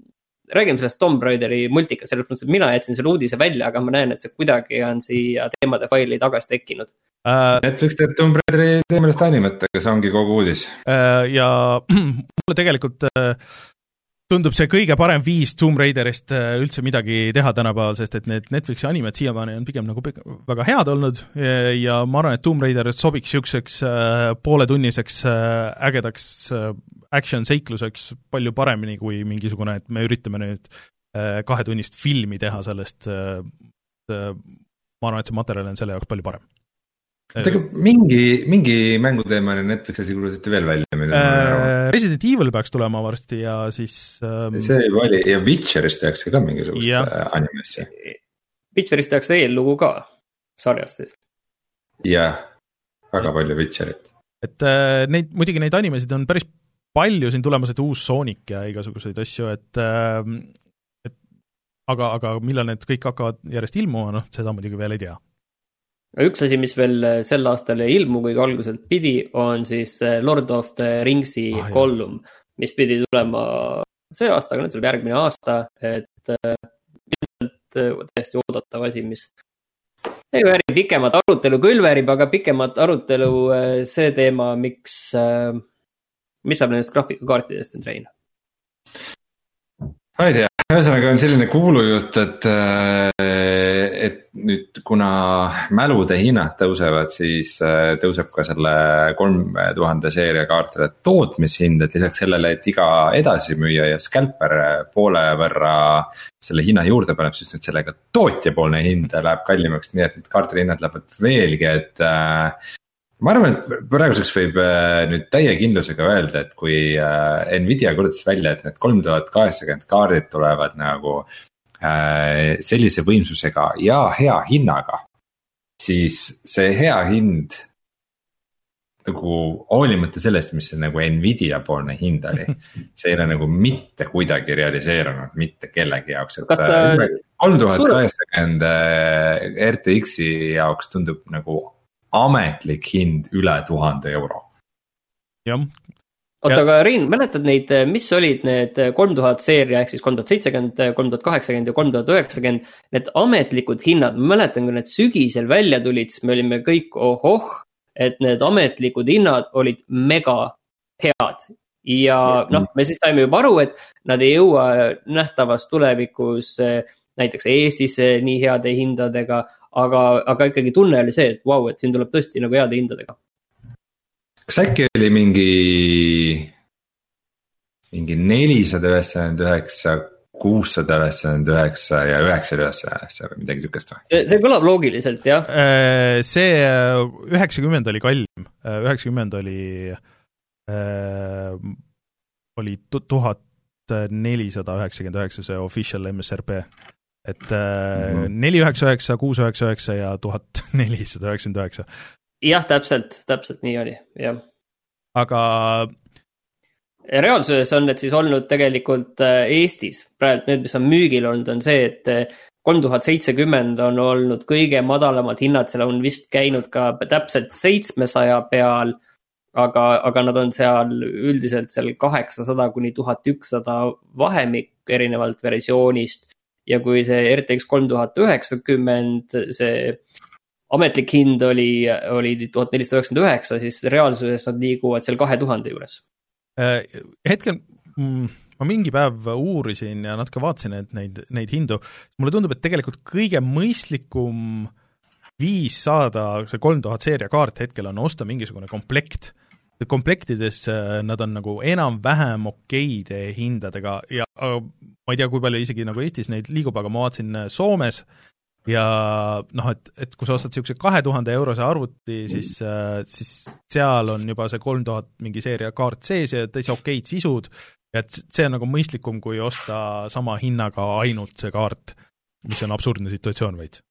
räägime sellest Tomb Raideri multikast, selles mõttes, et mina jätsin selle uudise välja, aga ma näen, et see kuidagi on siia teemade faili tagasi tekkinud. Uh, Netflix teeb Tomb Raideri teemelist animet, aga see ongi kogu uudis. Uh, ja mulle tegelikult uh, tundub see kõige parem viis Tomb Raiderist uh, üldse midagi teha tänapäeval, sest et need Netflixi animed siiamaani on pigem nagu väga head olnud ja, ja ma arvan, et Tomb Raider sobiks siukseks uh, pooletunniseks uh, ägedaks uh, action-seikluseks palju paremini kui mingisugune, et me üritame nüüd äh, kahetunnist filmi teha sellest äh,, äh, ma arvan, et see materjal on selle jaoks palju parem. Tegelikult mingi, mingi mänguteemani Netflixi kuulusite veel välja? Äh, Resident Evil peaks tulema varsti ja siis ähm, see juba oli, ja Witcherist tehakse ka mingisugust ja. animessi. Witcherist tehakse eellugu ka sarjast siis. Jah, väga palju Witcherit. Et äh, neid, muidugi neid animesid on päris palju siin tulemas, et uus Sonic ja igasuguseid asju, et, et aga, aga millal need kõik hakkavad järjest ilmuma, noh, seda muidugi veel ei tea. Üks asi, mis veel sel aastal ei ilmu, kuigi alguselt pidi, on siis Lord of the Ringsi ah, Gollum, mis pidi tulema see aasta, aga nüüd tuleb järgmine aasta, et ilmselt täiesti oodatav asi, mis ei väärib pikemat arutelu, küll väärib, aga pikemat arutelu see teema, miks mis saab nendest graafikakaartidest on Rein? Ma ei tea, ühesõnaga on selline kuulujutt, et, et nüüd kuna mälude hinnad tõusevad, siis tõuseb ka selle kolme tuhande seeria kaartide tootmishind, et lisaks sellele, et iga edasimüüja ja scalper poole võrra selle hinna juurde paneb, siis nüüd sellega tootjapoolne hind läheb kallimaks, nii et need kaartide hinnad lähevad veelgi, et ma arvan, et praeguseks võib nüüd täie kindlusega öelda, et kui Nvidia kuulutas välja, et need kolm tuhat kaheksakümmend kaardid tulevad nagu sellise võimsusega ja hea hinnaga, siis see hea hind nagu hoolimata sellest, mis see nagu Nvidia poolne hind oli, see ei ole nagu mitte kuidagi realiseerunud mitte kellegi jaoks, et kolm tuhat kaheksakümmend R T X-i jaoks tundub nagu ametlik hind üle tuhande euro. Jah. Oota, aga Rein, mäletad neid, mis olid need kolm tuhat seeria, ehk siis kolm tuhat seitsekümmend, kolm tuhat kaheksakümmend ja kolm tuhat üheksakümmend, need ametlikud hinnad, ma mäletan, kui need sügisel välja tulid, siis me olime kõik ohoh, et need ametlikud hinnad olid mega head. Ja noh, me siis saime juba aru, et nad ei jõua nähtavas tulevikus näiteks Eestis nii heade hindadega, aga, aga ikkagi tunne oli see, et vau, wow, et siin tuleb tõesti nagu heade hindadega. Kas äkki oli mingi, mingi nelisada üheksakümmend üheksa, kuussada üheksakümmend üheksa ja üheksasada üheksakümmend üheksa või midagi sükest või? See, see kõlab loogiliselt, jah. See üheksakümmend oli kallim, üheksakümmend oli, oli tuhat nelisada üheksakümmend üheksa, see official M S R P. Et mm-hmm. neli üheksa üheksa, kuus üheksa üheksa ja tuhat nelisada üheksakümmend üheksa. Jah, täpselt, täpselt nii oli, jah. Aga reaalsuses on need siis olnud tegelikult Eestis. Praegu need, mis on müügil olnud, on see, et kolm tuhat seitsekümmend on olnud kõige madalamad hinnad, seal on vist käinud ka täpselt seitsmesaja peal, aga, aga nad on seal üldiselt seal kaheksasada kuni tuhat ükssada vahemik erinevalt versioonist. Ja kui see R T X kolm tuhat üheksakümmend, see ametlik hind oli, oli tuhat nelisada üheksakümmend üheksa, siis reaalsuses nad liiguvad seal kahe tuhande juures. Hetkel ma mingi päev uurisin ja natuke vaatasin et neid, neid hindu. Mulle tundub, et tegelikult kõige mõistlikum viis saada see kolm tuhat seeria kaart hetkel on osta mingisugune komplekt. Komplektides nad on nagu enam-vähem okeide hindadega ja ma ei tea, kui palju isegi nagu Eestis neid liigub, aga ma vaatasin Soomes ja noh, et, et kui sa ostad siukse kahe tuhande eurose arvuti, siis, siis seal on juba see kolm tuhat mingi seeria kaart sees ja täitsa okeid sisud ja et see on nagu mõistlikum, kui osta sama hinnaga ainult see kaart, mis on absurdne situatsioon veits.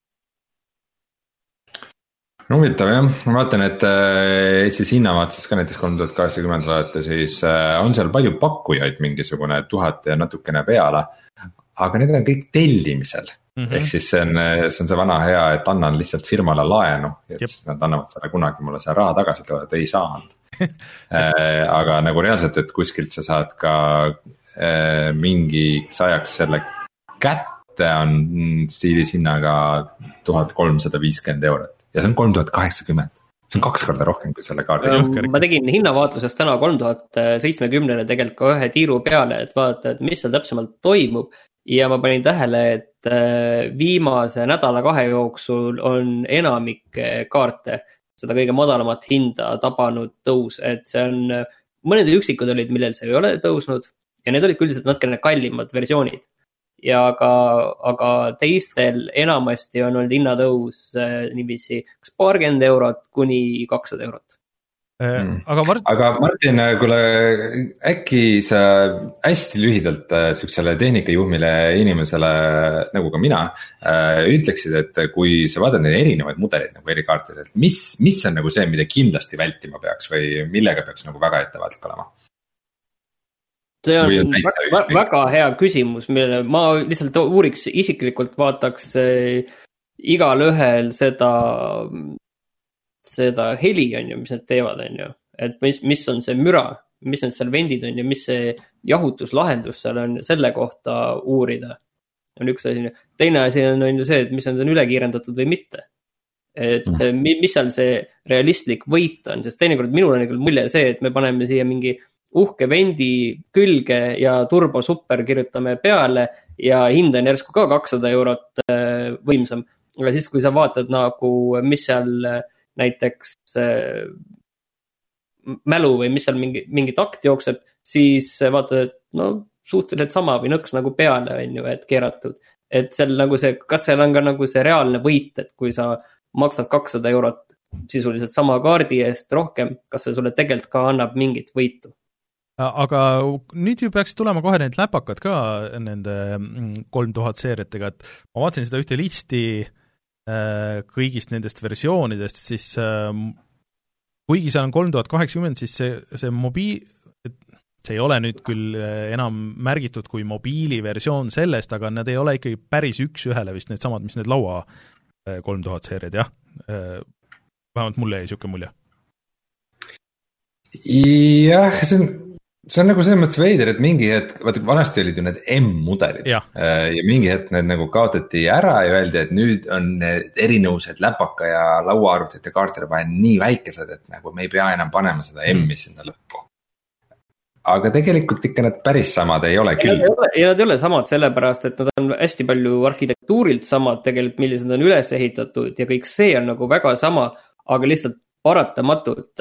No huvitav jah, ma vaatan, et Eestis hinnavaates ka näiteks kolm tuhat kaheksakümmend vaadata, siis on seal palju pakkujaid mingisugune tuhat ja natukene peale, aga need on kõik tellimisel. Mm-hmm. Ehk siis see on, see on see vana hea, et annan lihtsalt firmale laenu, et Jep. siis nad annavad selle kunagi mulle see raha tagasi, et ei saanud. Aga nagu reaalselt, et kuskilt sa saad ka mingiks ajaks selle kätte on stiilis hinnaga tuhat kolmsada viiskümmend eurot ja see on kolm tuhat kaheksakümmend. See on kaks korda rohkem kui selle kaardi. Ma tegin hinnavaatlusest täna kolm tuhat seitsmekümnele tegelikult ka ühe tiiru peale, et vaadata, et mis seal täpsemalt toimub. Ja ma panin tähele, et viimase nädala kahe jooksul on enamik kaarte seda kõige madalamat hinda tabanud tõus, et see on, mõned üksikud olid, millel see ei ole tõusnud ja need olid küldiselt natukene kallimad versioonid. Ja aga, aga teistel enamasti on olnud hinnatõus niiviisi kas paarkümmend eurot kuni kakssada eurot. Mm. Aga, Mart... aga Martin, kuule, äkki sa hästi lühidalt sihukesele tehnikajuhmile inimesele nagu ka mina ütleksid, et kui sa vaatad neid erinevaid mudeleid nagu eri kaartid, et mis, mis on nagu see, mida kindlasti vältima peaks või millega peaks nagu väga ettevaatlik olema? See on, on väga, väga hea küsimus, mille ma lihtsalt uuriks isiklikult, vaataks igal ühel seda, seda heli on ju, mis need teevad on ju, et mis, mis on see müra, mis on seal vendid on ju, mis see jahutuslahendus seal on, selle kohta uurida on üks asi. Teine asi on, on ju see, et mis on ülekiirendatud või mitte, et mm. mis seal see realistlik võit on, sest teinekord minul on mulje see, et me paneme siia mingi uhke vendi külge ja turbo super kirjutame peale ja hind on järsku ka kakssada eurot võimsam. Aga siis, kui sa vaatad nagu, mis seal näiteks mälu või mis seal mingi, mingi takt jookseb, siis vaatad, et no suhteliselt sama või nõks nagu peale on ju, et keeratud. Et seal nagu see, kas seal on ka nagu see reaalne võit, et kui sa maksad kakssada eurot sisuliselt sama kaardi eest rohkem, kas see sulle tegelikult ka annab mingit võitu? Aga nüüd ju peaks tulema kohe need läpakad ka nende kolm tuhat seeriatega, et ma vaatasin seda ühte listi kõigist nendest versioonidest, siis kuigi seal on kolm tuhat kaheksakümmend, siis see, see mobiil, see ei ole nüüd küll enam märgitud kui mobiiliversioon sellest, aga nad ei ole ikkagi päris üks ühele vist need samad, mis need laua kolm tuhat seeriad, jah. Vähemalt mulle jäi siuke mulje. Jah, see on See on nagu selles mõttes veider, et mingi hetk, vaata vanasti olid ju need M-mudelid ja. ja mingi hetk need nagu kaotati ära ja öeldi, et nüüd on need erinevused läpaka ja lauaarvutite kaartide vahel nii väikesed, et nagu me ei pea enam panema seda M-i sinna lõppu. Aga tegelikult ikka need päris samad ei ole küll. Ja nad ei ole samad sellepärast, et nad on hästi palju arhitektuurilt samad tegelikult, millised on üles ehitatud ja kõik see on nagu väga sama, aga lihtsalt paratamatult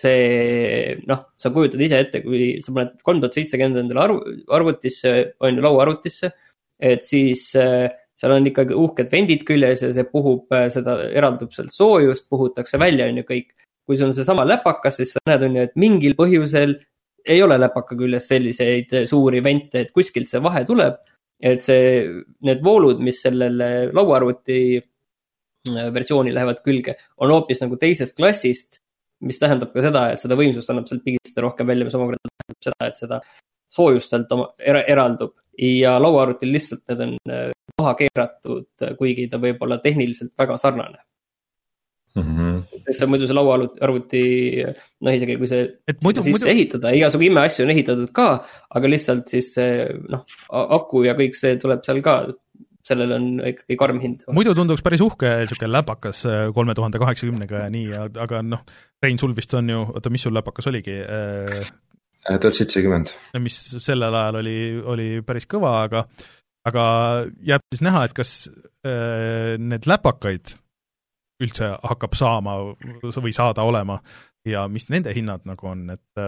see, noh, sa kujutad ise ette, kui sa paned kolm tuhat seitsekümmend endale arvutisse, on ju lauaarvutisse, et siis seal on ikkagi uhked vendid küljes ja see puhub, seda eraldub sealt soojust, puhutakse välja on ju kõik. Kui see on see sama läpakas, siis sa näed on ju, et mingil põhjusel ei ole läpaka küljes selliseid suuri vente, et kuskilt see vahe tuleb, et see, need voolud, mis sellele lauaarvuti versiooni lähevad külge, on hoopis nagu teisest klassist, mis tähendab ka seda, et seda võimsust annab sealt pigistada rohkem välja, mis omakorda tähendab seda, et seda soojust sealt eraldub ja lauaarvutil lihtsalt need on maha keeratud, kuigi ta võib olla tehniliselt väga sarnane. Mm-hmm. See muidu see lauaarvuti, noh isegi kui see muidu, sisse muidu... ehitada, igasugu ime asju on ehitatud ka, aga lihtsalt siis noh, aku ja kõik see tuleb seal ka, sellel on ikkagi karm hind. Muidu tunduks päris uhke selline läpakas kolme tuhande kaheksakümnega ja nii, aga noh, Rein, sul vist on ju, oota, mis sul läpakas oligi? tuhat seitsekümmend. Mis sellel ajal oli, oli päris kõva, aga, aga jääb siis näha, et kas need läpakaid üldse hakkab saama või saada olema ja mis nende hinnad nagu on, et,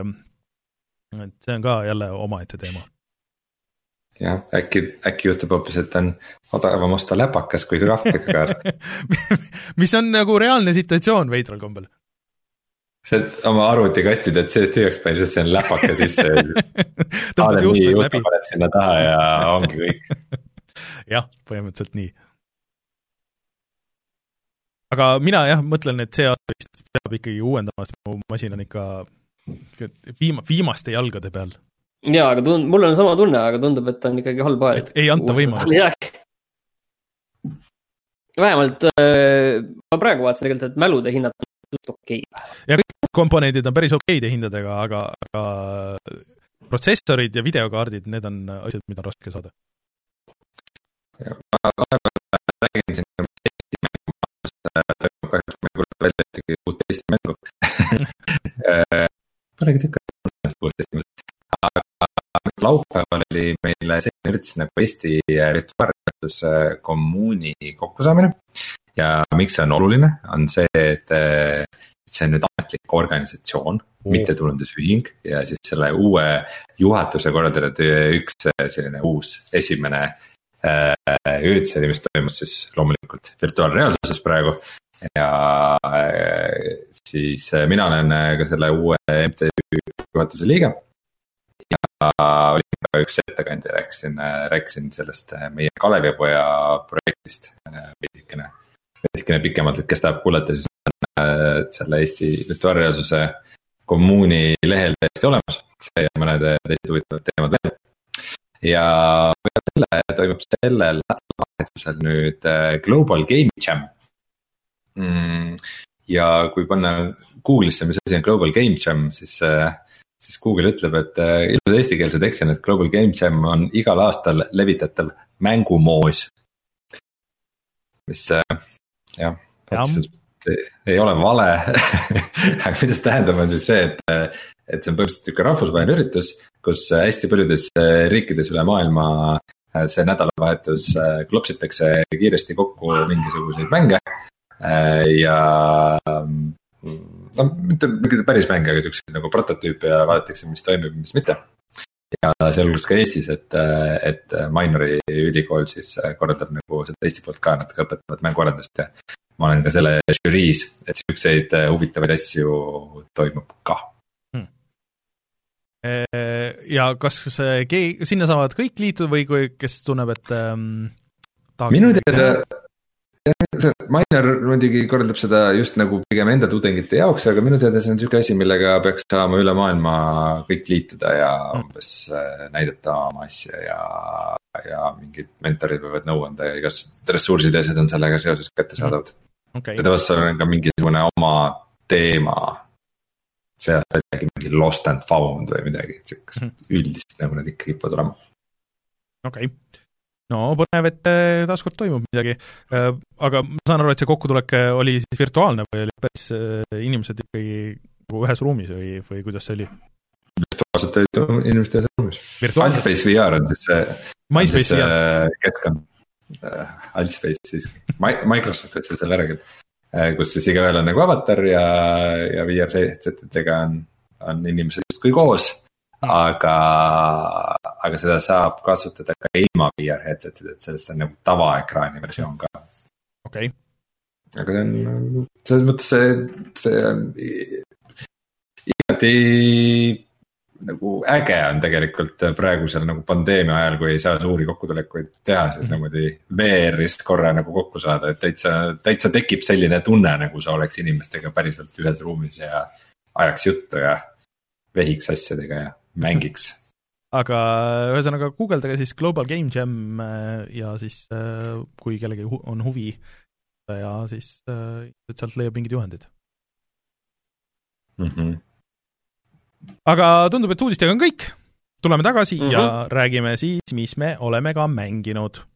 et see on ka jälle omaette teema. Jah, äkki, äkki juhtub hoopis, et on odavam osta läpakas kui graafikakaart. mis on nagu reaalne situatsioon veidral kombel. See oma arvutikastid, et see tühjaks panis, et see on läpaka sisse. Saadem nii juhtu paned sinna taha ja ongi kõik. jah, põhimõtteliselt nii. Aga mina jah, mõtlen, et see aasta vist peab ikkagi uuendama, et mu masin on ikka viima, viimaste jalgade peal. Jaa, aga tund, mul on sama tunne, aga tundub, et on ikkagi halb aeg. Ei anta võimalust. Vähemalt äh, ma praegu vaatasin tegelikult, et mälude hinnad on okei. Ja kõik komponendid on päris okeide hindadega, aga, aga protsessorid ja videokaardid, need on asjad, mida on raske saada. Ja, ma räägin siin ka Eesti mängu, kahjuks ma ei kuuleta välja ühtegi uut Eesti mängu. Paregi tükka uut Eesti mängu. Aga laupäeval oli meile selline üritus nagu Eesti virtuaalreaalsus kommuuni kokkusaamine ja miks see on oluline, on see, et see on nüüd ametlik organisatsioon, oh. mittetulundusühing ja siis selle uue juhatuse korraldatud üks selline uus esimene äh, üritus, mis toimus siis loomulikult virtuaalreaalsuses praegu ja äh, siis mina olen ka selle uue M T Ü juhatuse liige ja olin ka üks ettekandja, rääkisin, rääkisin sellest meie Kalevipoja projektist veidikene, veidikene pikemalt, et kes tahab kuulata, siis selle Eesti virtuaalreaalsuse kommuuni lehel täiesti olemas, see ja mõned teised huvitavad teemad veel. Ja selle toimub sellel nädalavahetusel nüüd Global Game Jam. Ja kui panna Google'isse, mis asi on Global Game Jam, siis, siis Google ütleb, et ilus eestikeelse tekstina, et Global Game Jam on igal aastal levitatav mängumoos. Mis jah, ja. Ei ole vale, aga mida see tähendab on siis see, et, et see on põhimõtteliselt üks rahvusvaheline üritus, kus hästi paljudes riikides üle maailma see nädalavahetus klopsitakse kiiresti kokku mingisuguseid mänge ja no mitte päris mänge, aga selliseid nagu prototüüpe ja vaadatakse, mis toimib, mis mitte. Ja sealhulgas ka Eestis, et, et Mainori ülikool siis korraldab nagu seda Eesti poolt ka natuke õpetavad mänguarendust ja ma olen ka selle žüriis, et selliseid huvitavaid asju toimub ka. Hmm. Ja kas see, sinna saavad kõik liituda või kui, kes tunneb, et ähm, minu teada, Minor muidugi korraldab seda just nagu pigem enda tudengite jaoks, aga minu teada see on selline asi, millega peaks saama üle maailma kõik liituda ja umbes näidata oma asja ja, ja mingid mentorid võivad nõu anda ja igas ressursid ja asjad on sellega seoses kättesaadavad. Okay. Ja tavaliselt on ka mingisugune oma teema, see on mingi lost and found või midagi, et üldist nagu need ikka kippuvad olema. Okei. Okay. No põnev, et taaskord toimub midagi, aga ma saan aru, et see kokkutulek oli siis virtuaalne või oli päris inimesed ikkagi ühes ruumis või, või kuidas see oli? Virtuaalselt olid inimesed ühes ruumis. Altspace V R on siis see, MySpace V R. Keskkond, Altspace siis, Microsoft võtsid selle ära, kus siis igaühel on nagu avatar ja, ja V R-setidega on, on inimesed justkui koos. Aga, aga seda saab kasutada ka ilma V R-headsetid, et sellest on nagu tavaekraani versioon ka. Okei. Okay. Aga see on, selles mõttes see, see on igati nagu äge on tegelikult praegusel nagu pandeemia ajal, kui ei saa suuri kokkutulekuid teha, siis mm-hmm. nagu V R-ist korra nagu kokku saada, et täitsa, täitsa tekib selline tunne, nagu sa oleks inimestega päriselt ühes ruumis ja ajaks juttu ja vehiks asjadega ja mängiks. Aga ühesõnaga guugeldage siis Global Game Jam ja siis kui kellegi on huvi ja siis sealt leiab mingid juhendid. Mm-hmm. Aga tundub, et uudistega on kõik. Tuleme tagasi mm-hmm. ja räägime siis, mis me oleme ka mänginud.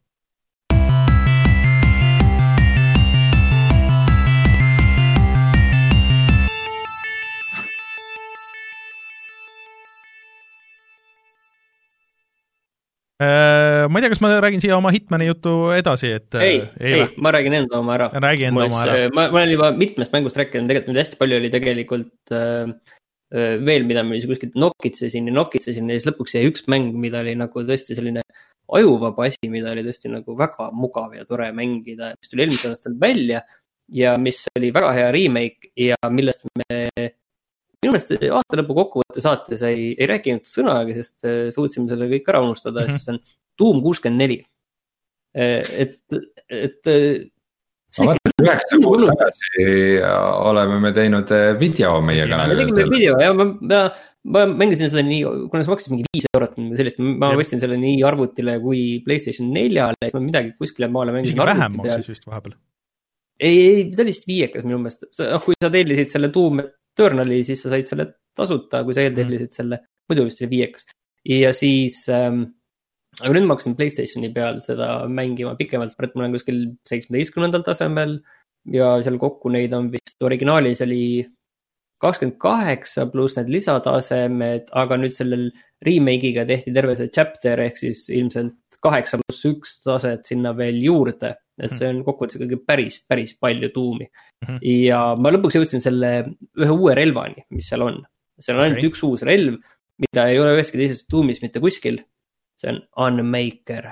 Ma ei tea, kas ma räägin siia oma Hitmani jutu edasi, et ei, ei, ei ma räägin enda oma ära. Räägi enda Mulis, oma ära. Ma, ma olen juba mitmest mängust rääkinud, tegelikult nüüd hästi palju oli tegelikult äh, veel, mida ma kuskilt nokitsesin ja nokitsesin ja siis lõpuks jäi üks mäng, mida oli nagu tõesti selline ajuvaba asi, mida oli tõesti nagu väga mugav ja tore mängida, mis tuli eelmisel aastal välja ja mis oli väga hea remake ja millest me minu meelest aasta lõpu kokkuvõtte saates ei, ei rääkinud sõnagi, sest suutsime selle kõik ära unustada, mm-hmm. sest see on Doom kuuskümmend neli. Et, et ma vaatan, üheksa kuud tagasi oleme me teinud video meie kanalil. Me tegime video ja ma, ma, ma mängisin seda nii, kuna see maksis mingi viis eurot sellist, ma võtsin selle nii arvutile kui PlayStation neljale, siis ma midagi kuskile maale mängisin. Isegi vähem maksis vist vahepeal. Ei, ei, ta oli vist viiekas minu meelest. Kui sa tellisid selle Doom Eternali, siis sa said selle tasuta, kui sa eeltellisid selle, muidu vist oli viiekas. ja siis ähm, aga nüüd ma hakkasin PlayStationi peal seda mängima pikemalt, et ma olen kuskil seitsmeteistkümnendal tasemel ja seal kokku neid on vist originaalis oli kakskümmend kaheksa pluss need lisatasemed, aga nüüd sellel remake'iga tehti terve see chapter ehk siis ilmselt kaheksa pluss üks taset sinna veel juurde, et see on kokkuvõttes ikkagi päris, päris palju tuumi. Mm-hmm. Ja ma lõpuks jõudsin selle ühe uue relvani, mis seal on. Seal on ainult okay. üks uus relv, mida ei ole üheski teises tuumis mitte kuskil. See on Unmaker.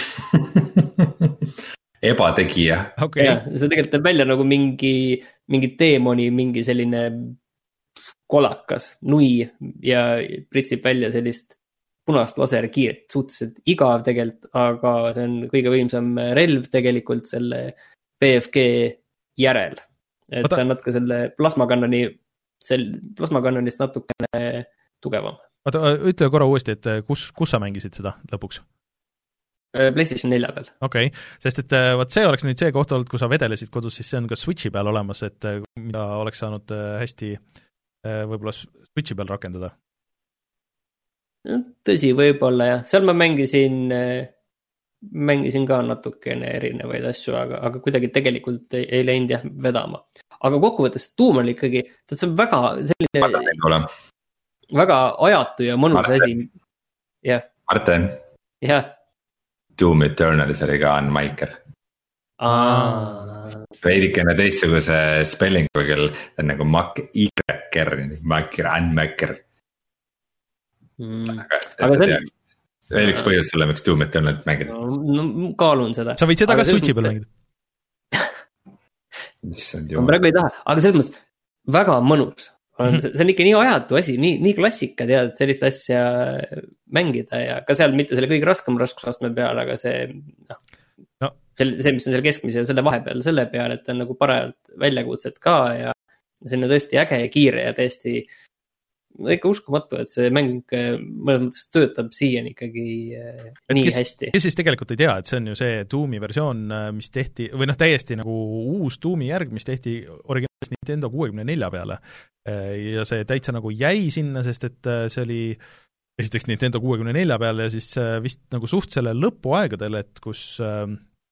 Ebategija. Okay. Ja, see tegelikult teeb välja nagu mingi, mingi teemoni, mingi selline kolakas, nui ja pritsib välja sellist punast laserkiiret, suhteliselt igav tegelikult, aga see on kõige võimsam relv tegelikult selle P F G järel. Et ta on natuke selle plasmakannoni, sel plasmakannonist natukene tugevam. Oota, ütle korra uuesti, et kus, kus sa mängisid seda lõpuks? PlayStation nelja peal. Okei, okay. Sest et võt see oleks nüüd see koht olnud, kui sa vedelesid kodus, siis see on ka Switchi peal olemas, et mida oleks saanud hästi võib-olla Switchi peal rakendada. Tõsi, võib-olla jah. Seal ma mängisin, mängisin ka natukene erinevaid asju, aga, aga kuidagi tegelikult ei, ei läinud jah vedama. Aga kokkuvõttes tuum on ikkagi, see on väga selline, väga ajatu ja mõnus Marten. asi. Ja. Marten. Jah. Doom Eternalis oli ka Unmaker. Veidikene teistsuguse spellingu küll, ta on nagu Mac-Iker, Mac-Iker, Unmaker. Mm. Aga, aga see on... Veel üks põhjus sulle, miks Doom Eternalit mängida. No, kaalun seda. Sa võid seda aga ka Switchi peal mängida. Ma praegu ei taha, aga selles mõttes väga mõnus. See on ikka nii ajatu asi, nii, nii klassika tead sellist asja mängida ja ka seal mitte selle kõige raskem raskusastme peal, aga see, no, no. See, see, mis on seal keskmise ja selle vahepeal selle peal, et on nagu parajalt väljakutsed ka ja see on tõesti äge ja kiire ja tõesti ikka uskumatu, et see mäng mõnes mõttes töötab siiani ikkagi et nii kes, hästi. Kes siis tegelikult ei tea, et see on ju see Doomi versioon, mis tehti, või noh, täiesti nagu uus Doomi järg, mis tehti originaalis Nintendo kuuekümne nelja peale. Ja see täitsa nagu jäi sinna, sest et see oli esiteks Nintendo kuuekümne nelja peale ja siis vist nagu suht selle lõpuaegadel, et kus äh,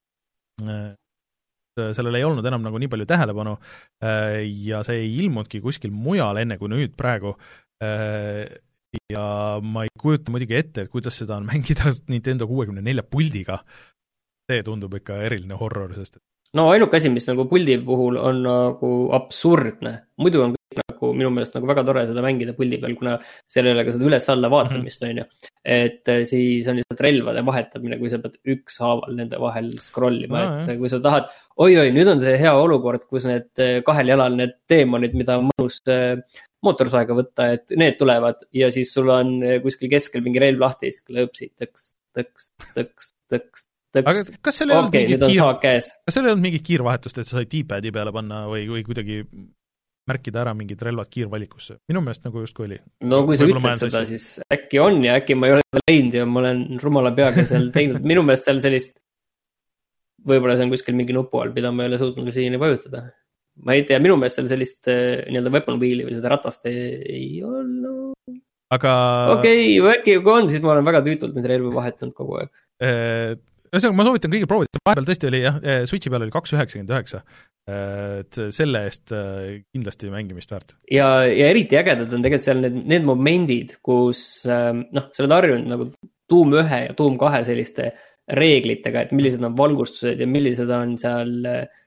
sellel ei olnud enam nagu nii palju tähelepanu äh, ja see ei ilmudki kuskil mujal enne kui nüüd praegu äh, ja ma ei kujuta muidugi ette, et kuidas seda on mängida Nintendo kuuekümne nelja puldiga. See tundub ikka eriline horror, sest no ainuke asi, mis nagu puldi puhul on nagu absurdne, muidu on nagu minu meelest nagu väga tore seda mängida puldi peal, kuna seal ei ole ka seda üles-alla vaatamist mm, -hmm. on ju. Et siis on lihtsalt relvade vahetamine, kui sa pead ükshaaval nende vahel scrollima, no, et jah. Kui sa tahad, oi-oi, nüüd on see hea olukord, kus need kahel jalal need teemonid, mida on mõnus mootorsaega võtta, et need tulevad ja siis sul on kuskil keskel mingi relv lahti, siis lõpsi, tõks, tõks, tõks, tõks. Aga kas seal ei olnud okay, mingit kiir... kas seal ei olnud mingit kiirvahetust, et sa said D-padi peale panna või, või kuidagi märkida ära mingid relvad kiirvalikusse? Minu meelest nagu justkui oli. No kui sa ütled seda, asja. Siis äkki on ja äkki ma ei ole seda leidnud ja ma olen rumala peaga seal teinud. Minu meelest seal sellist, võib-olla see on kuskil mingi nupu all, mida ma ei ole suutnud siiani vajutada. Ma ei tea, minu meelest seal sellist nii-öelda weapon wheel'i või seda ratast ei, ei olnud. Aga... Okei, okay, äkki kui on, siis ma olen väga tüütult neid relvi vahetanud kogu aeg. E Ühesõnaga, ma soovitan kõige proovida, vahepeal tõesti oli jah, Switchi peal oli kaks üheksakümmend üheksa, et selle eest kindlasti mängimist väärt. Ja, ja eriti ägedad on tegelikult seal need, need momendid, kus noh, sa oled harjunud nagu tuum ühe ja tuum kahe selliste reeglitega, et millised on valgustused ja millised on seal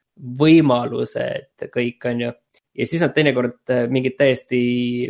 võimalused kõik on ju. Ja siis nad teinekord mingid täiesti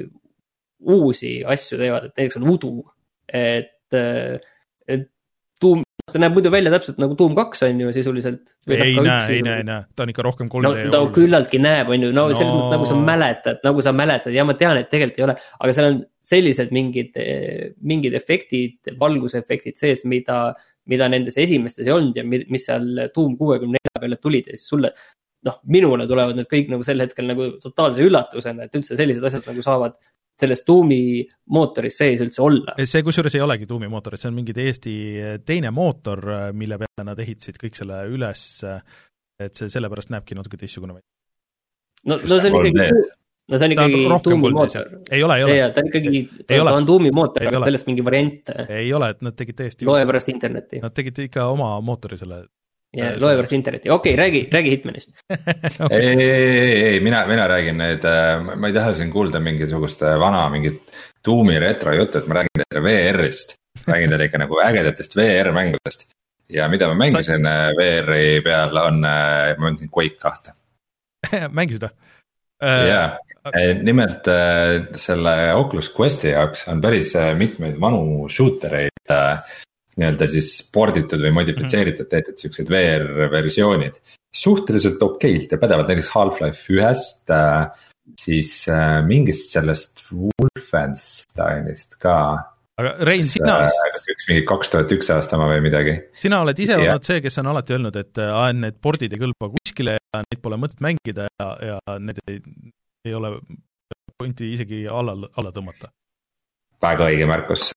uusi asju teevad, et näiteks on udu, et, et tuum see näeb muidu välja täpselt nagu Doom kaks on ju sisuliselt. Ei näe, ei näe, ei näe, ta on ikka rohkem kolm D. No, ta küllaltki näeb on ju, no, no selles mõttes nagu sa mäletad, nagu sa mäletad ja ma tean, et tegelikult ei ole, aga seal on sellised mingid, mingid efektid, valgusefektid sees, mida, mida nendes esimestes ei olnud ja mis seal Doom kuuekümne nelja peale tulid ja siis sulle, noh, minule tulevad need kõik nagu sel hetkel nagu totaalse üllatusena, et üldse sellised asjad nagu saavad selles Doomi mootoris sees üldse olla. See kusjuures ei olegi Doomi mootor, et see on mingi täiesti teine mootor, mille peale nad ehitasid kõik selle üles, et see sellepärast näebki natuke teissugune. No, no see on ikkagi, no see on ikkagi Doomi mootor. Ei ole, ei ole. Ja, ta on ikkagi, ta on Doomi mootor, aga sellest mingi variant. Ei ole, et nad tegid täiesti... Loe pärast interneti. Nad tegid ikka oma mootori selle... Ja, loe pärast interneti. Okei, okay, räägi, räägi Hitmanist. okay. Ei, ei, ei, ei, mina, mina räägin neid, ma ei taha siin kuulda mingisugust vana, mingit Doomi retro juttu, et ma räägin teile V R-ist. Räägin teile ikka nagu ägedatest V R-mängudest. Ja mida ma mängisin Sa... V R-i peal on, ma mängisin Quake kahte. Mängisid või? Jaa. Nimelt selle Oculus Questi jaoks on päris mitmeid vanu shootereid nii-öelda siis sporditud või modifitseeritud tehtud siuksed V R-versioonid. Suhteliselt okeilt ja pädevad näiteks Half-Life ühest, siis mingist sellest Wolfensteinist ka. Aga Rein, sina... Üks mingi kaks tuhat üks aastama või midagi. Sina oled ise ja. olnud see, kes on alati öelnud, et need pordid ei kõlba kuskile ja neid pole mõtet mängida ja, ja need ei, ei ole pointi isegi alla, alla tõmmata. Väga õige märkus.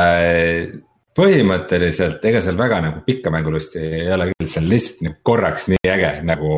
Põhimõtteliselt ega seal väga nagu pikka mängulusti ei ole küll, see on lihtsalt nagu korraks nii äge, nagu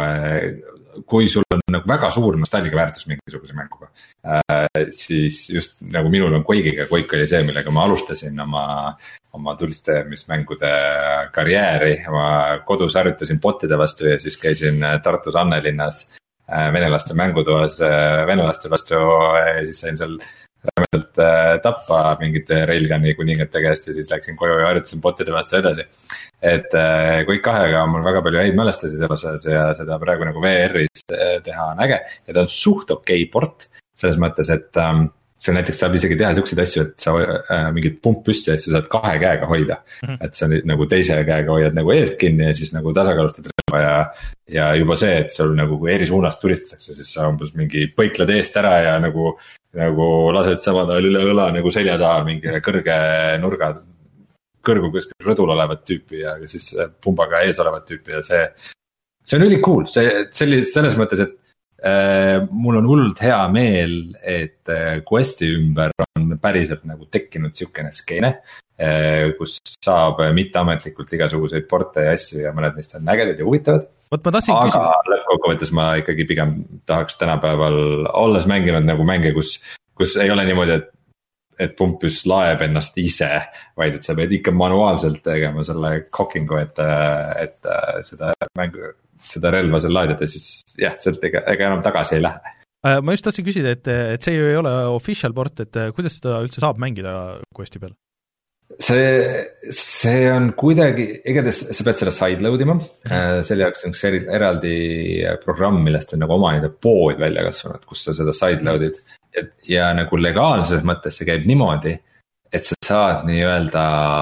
kui sul on nagu väga suur nostalgia väärtus mingisuguse mänguga, siis just nagu minul on Quake'iga, Quake oli see, millega ma alustasin oma, oma tulistamismängude karjääri, ma kodus harjutasin bottide vastu ja siis käisin Tartus Annelinnas venelaste mängutoas venelaste vastu ja siis sain seal rämedalt tappa mingite Railgun'i kuningate käest ja siis läksin koju ja harjutasin bottide vastu edasi. Et Quake kahega on mul väga palju häid mälestasi selles osas ja seda praegu nagu V R-is teha on äge. Ja ta on suht okei port, selles mõttes, et ähm, seal näiteks saab isegi teha siukseid asju, et sa äh, mingit pumppüssi ja sa saad kahe käega hoida. Mm-hmm. Et sa nagu teise käega hoiad nagu eest kinni ja siis nagu tasakaalustad relva ja, ja juba see, et sul nagu kui eri suunast tulistatakse, siis sa umbes mingi põiklad eest ära ja nagu, nagu lased samal ajal üle õla nagu selja taha mingi kõrge nurga, kõrgu kuskil rõdul olevat tüüpi ja siis pumbaga ees olevat tüüpi ja see, see on üli cool, see, sellis, selles mõttes, et äh, mul on hullult hea meel, et äh, Questi ümber on päriselt nagu tekkinud siukene skeene, äh, kus saab mitteametlikult igasuguseid porte ja asju ja mõned neist on ägedad ja huvitavad. Aga lõppkokkuvõttes ma ikkagi pigem tahaks tänapäeval olles mänginud nagu mänge, kus, kus ei ole niimoodi, et et pumpus laeb ennast ise, vaid et sa pead ikka manuaalselt tegema selle cockingu, et, et seda mängu, seda relva seal laadida, siis jah, sealt ega, ega enam tagasi ei lähe. Ma just tahtsin küsida, et, et see ju ei ole official port, et kuidas seda üldse saab mängida Questi peal? See, see on kuidagi, igatahes sa pead seda sideload ima, mm. selle jaoks on üks eraldi programm, millest on nagu omanide pood välja kasvanud, kus sa seda sideload'id. Ja nagu legaalses mõttes see käib niimoodi, et sa saad nii-öelda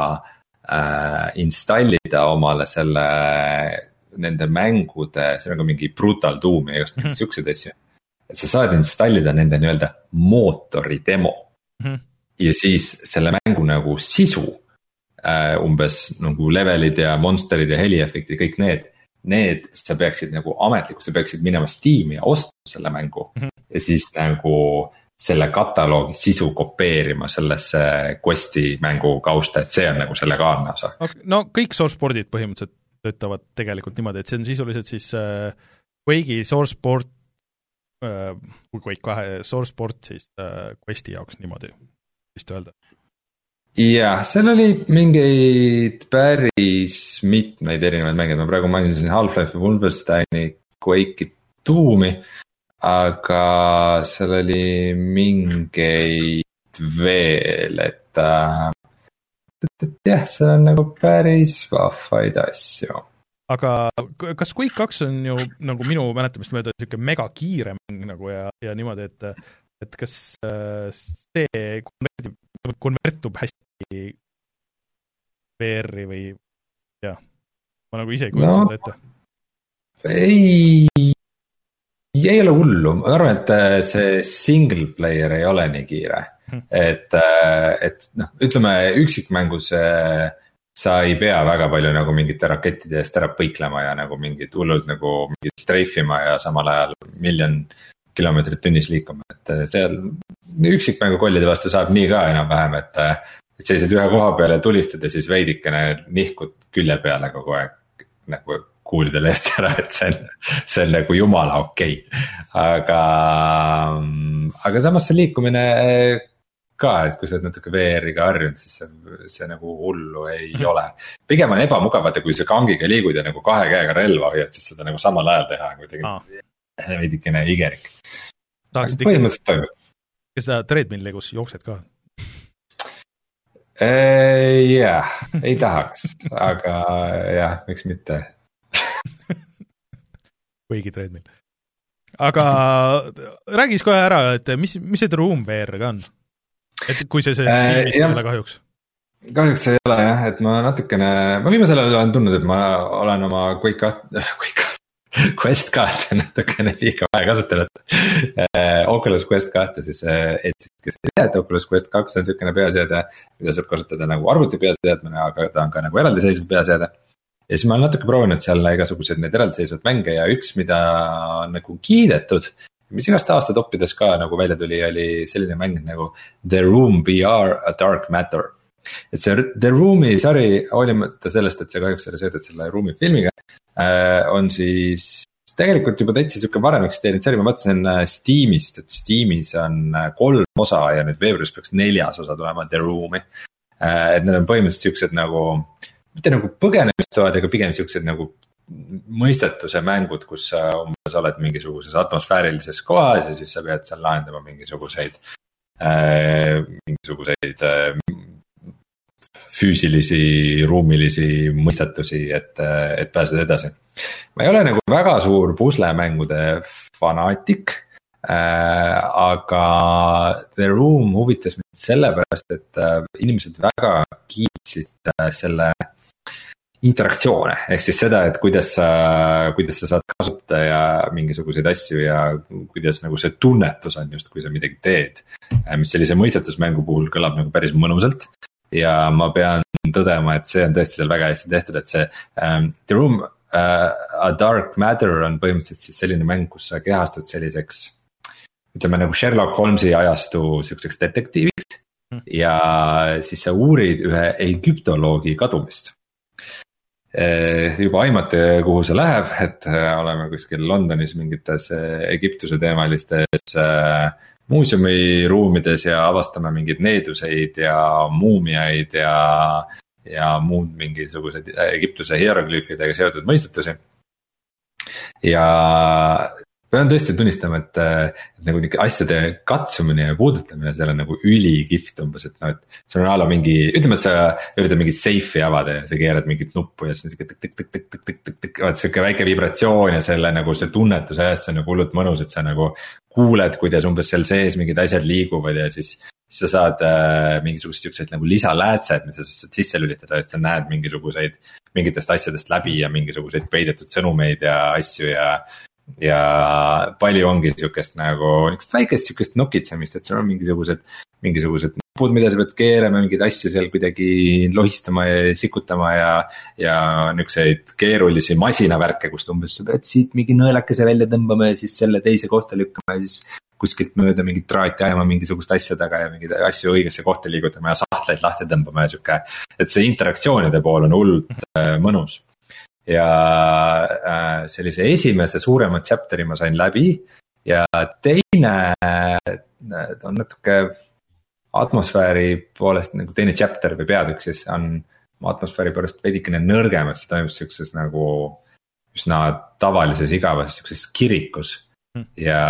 äh, installida omale selle, nende mängude, see on nagu mingi Brutal Doom ja just mingid siuksed asju. Et sa saad installida nende nii-öelda mootori demo mm-hmm. ja siis selle mängu nagu sisu, äh, umbes nagu levelid ja monsterid ja heliefektid, kõik need, need sa peaksid nagu ametlikult, sa peaksid minema Steam'i ja ostma selle mängu mm-hmm. ja siis nagu selle kataloogi sisu kopeerima sellesse Questi mängu kausta, et see on nagu selle legaalne osa. No kõik sourcepordid põhimõtteliselt töötavad tegelikult niimoodi, et see on sisuliselt siis äh, Quake'i sourceport äh, kui Quake kahe sourceport siis äh, Questi jaoks niimoodi vist öelda. Jah, seal oli mingeid päris mitmeid erinevaid mängid, ma praegu mainisin Half-Life, Wolfensteini, Quake'i, Doomi, aga seal oli mingeid veel, et, et, et jah, see on nagu päris vahvaid asju. Aga kas Quake kaks on ju nagu minu mäletamist mööda siuke mega kiire mäng nagu ja, ja niimoodi, et, et kas see konvertib, konvertub hästi V R-i või jah, ma nagu ise ei kujuta seda ette. Ei ei ole hullu, ma arvan, et see single player ei ole nii kiire, et, et noh, ütleme üksikmängus sa ei pea väga palju nagu mingite rakettide eest ära põiklema ja nagu mingid hullud nagu mingid streifima ja samal ajal miljon kilomeetrit tunnis liikuma, et seal üksikmängu kollide vastu saab nii ka enam-vähem, et, et sellised ühe koha peale tulistad ja siis veidikene nihkud külje peale kogu aeg nagu kuulidele eest ära, et see on, see on nagu jumala okei okay. aga, aga samas see liikumine ka, et kui sa oled natuke V R-iga harjunud, siis see, see nagu hullu ei mm. ole. Pigem on ebamugav, et kui sa kangiga liigud ja nagu kahe käega relva hoiad, siis seda nagu samal ajal teha, kui tegelikult ah. veidikene igerik. Põhimõtteliselt toimub. Kas seda treadmilli, kus jooksed ka? Jah, ei tahaks, aga jah, miks mitte. Kuigi treadmill. Aga räägis kohe ära, et mis, mis see Room V R ka on? Et kui see see filmist ei ole kahjuks? Kahjuks ei ole jah, et ma natukene, ma viimasel ajal olen tundnud, et ma olen oma Quake, Quake Quest kahte natukene liiga vähe kasutanud. Oculus Quest kahte siis, et siis kes ei tea, et Oculus Quest kaks on sükene peaseade, mida saab kasutada nagu arvuti peaseadmena, aga ta on ka nagu eraldiseisvad peaseade. Ja siis ma olen natuke proovinud seal igasuguseid neid eraldiseisvad mänge ja üks, mida on nagu kiidetud, mis igast aasta toppides ka nagu välja tuli, oli selline mäng nagu The Room V R A Dark Matter. Et see The Roomi sari, hoolimata sellest, et see kahjuks oli seotud selle Roomi filmiga, on siis tegelikult juba täitsa siuke varem eksisteerinud sari, ma mõtlesin Steamist, et Steamis on kolm osa ja nüüd veebruaris peaks neljas osa tulema The Roomi. Et need on põhimõtteliselt siuksed nagu, mitte nagu põgenemistoad, aga pigem siuksed nagu mõistetuse mängud, kus sa umbes oled mingisuguses atmosfäärilises kohas ja siis sa pead seal lahendama mingisuguseid, äh, mingisuguseid äh, füüsilisi, ruumilisi mõistetusi, et, et pääseda edasi. Ma ei ole nagu väga suur puslemängude fanaatik, äh, aga The Room huvitas mind sellepärast, et äh, inimesed väga kiitsid äh, selle interaktsioone, ehk siis seda, et kuidas sa, kuidas sa saad kasutada ja mingisuguseid asju ja kuidas nagu see tunnetus on just, kui sa midagi teed, mis sellise mõistetusmängu puhul kõlab nagu päris mõnusalt. Ja ma pean tõdema, et see on tõesti seal väga hästi tehtud, et see um, The Room uh, A Dark Matter on põhimõtteliselt siis selline mäng, kus sa kehastud selliseks, ütleme nagu Sherlock Holmesi ajastu selliseks detektiiviks mm. ja siis sa uurid ühe egiptoloogi kadumist. Juba aimate, kuhu see läheb, et oleme kuskil Londonis mingites Egiptuse teemalistes muuseumi ruumides ja avastame mingeid needuseid ja muumiaid ja, ja muud mingisugused Egiptuse hieroglüüfidega seotud mõistetusi. Ja pean tõesti tunnistama, et, et nagu asjade katsumine ja puudutamine seal on nagu ülikihvt umbes, et no, et see on ala mingi, ütleme, et sa üritad mingit seifi avada ja sa keerad mingit nuppu ja siis tõk-tõk-tõk-tõk-tõk-tõk-tõk, vaat siuke väike vibratsioon ja selle nagu see tunnetus ajast, see on nagu hullult mõnus, et sa nagu kuuled, kuidas umbes seal sees mingid asjad liiguvad ja siis, siis sa saad äh, mingisugused siuksed nagu lisaläätsed, mis sa saad sisse lülitada, et sa näed mingisuguseid, mingitest asjadest läbi ja mingisuguseid peidetud sõnumeid ja asju ja ja palju ongi siukest nagu niisugust väikest siukest nokitsemist, et seal on mingisugused, mingisugused nupud, mida sa pead keerama, mingeid asju seal kuidagi lohistama ja sikutama ja, ja niisuguseid keerulisi masinavärke, kust umbes sa pead siit mingi nõelakese välja tõmbama ja siis selle teise kohta lükkama ja siis kuskilt mööda mingit traati ajama mingisugust asja taga ja mingeid asju õigesse kohta liigutama ja sahtleid lahti tõmbama ja siuke, et see interaktsioonide pool on hullult äh, mõnus. Ja äh, sellise esimese suurema chapteri ma sain läbi ja teine äh, on natuke atmosfääri poolest nagu teine chapter või peatükk siis on atmosfääri poolest veidikene nõrgem, et see toimub siukses nagu üsna tavalises igavas siukses kirikus mm. ja,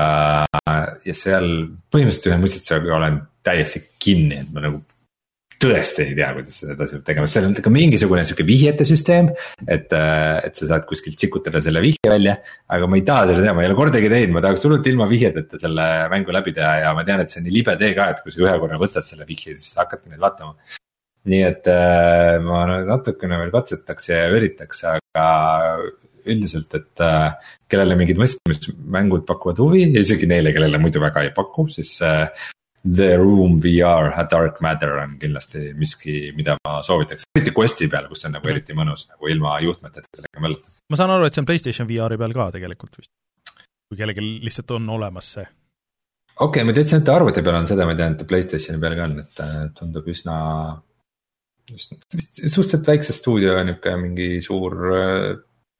ja seal põhimõtteliselt ühe mõistetsusega olen täiesti kinni, et ma nagu tõesti ei tea, kuidas seda edasi tegema, seal on ka mingisugune siuke vihjete süsteem, et, et sa saad kuskilt sikutada selle vihje välja, aga ma ei taha selle teha, ma ei ole kordagi teinud, ma tahaks hullult ilma vihjeteta selle mängu läbi teha ja ma tean, et see on nii libe tee ka, et kui sa ühe korra võtad selle vihje, siis hakkadki neid vaatama. Nii et ma natukene veel katsetaks ja üritaks, aga üldiselt, et kellele mingid mõistmismängud pakuvad huvi, isegi neile, kellele muidu väga ei paku, siis The Room V R A Dark Matter on kindlasti miski, mida ma soovitaks. Eriti Questi peal, kus on nagu eriti mõnus, nagu ilma juhtmeteta sellega mõllata. Ma saan aru, et see on PlayStation V R-i peal ka tegelikult vist. Kui kellelgi lihtsalt on olemas see. Okei, okay, ma teadsin, et arvuti peal on seda, ma tean, et PlayStationi peal ka on, et tundub üsna, üsna suhteliselt väikse stuudio, niuke mingi suur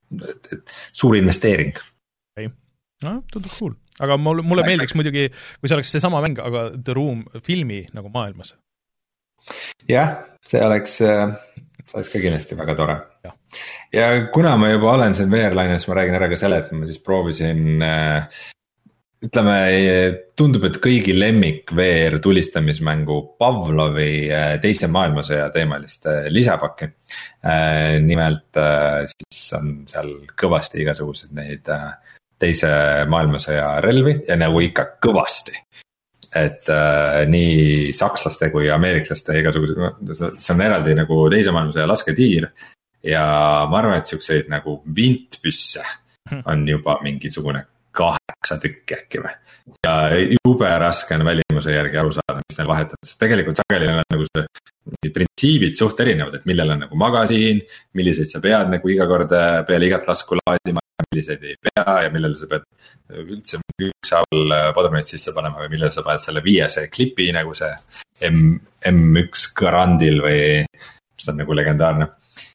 suur investeering. Okay. No, tundub cool. Aga mulle, mulle meeldiks muidugi, kui see oleks see sama mäng, aga The Room filmi nagu maailmas. Jah, see oleks, see oleks ka kindlasti väga tore. Ja, ja kuna ma juba olen siin V R-laines, ma räägin ära ka selle, et ma siis proovisin, ütleme, tundub, et kõigi lemmik V R tulistamismängu Pavlovi teise maailmasõja teemalist lisapakki. Nimelt siis on seal kõvasti igasugused neid teise maailmasõja relvi ja nagu ikka kõvasti. Et äh, nii sakslaste kui ameeriklaste igasugused, see on eraldi nagu teise maailmasõja lasketiir. Ja ma arvan, et siukseid nagu vintpüsse on juba mingisugune kaheksa tükki äkki või. Ja jube raske on välimuse järgi aru saada, mis neil vahetad, sest tegelikult sageli on nagu see printsiibid suht erinevad, et millel on nagu magasiin, milliseid sa pead nagu iga kord peale igat lasku laadima, milliseid ei pea ja millele sa pead üldse üks all padrunid sisse panema või millele sa paned selle viiese klipi nagu see M, M1 Garandil või mis on nagu legendaarne.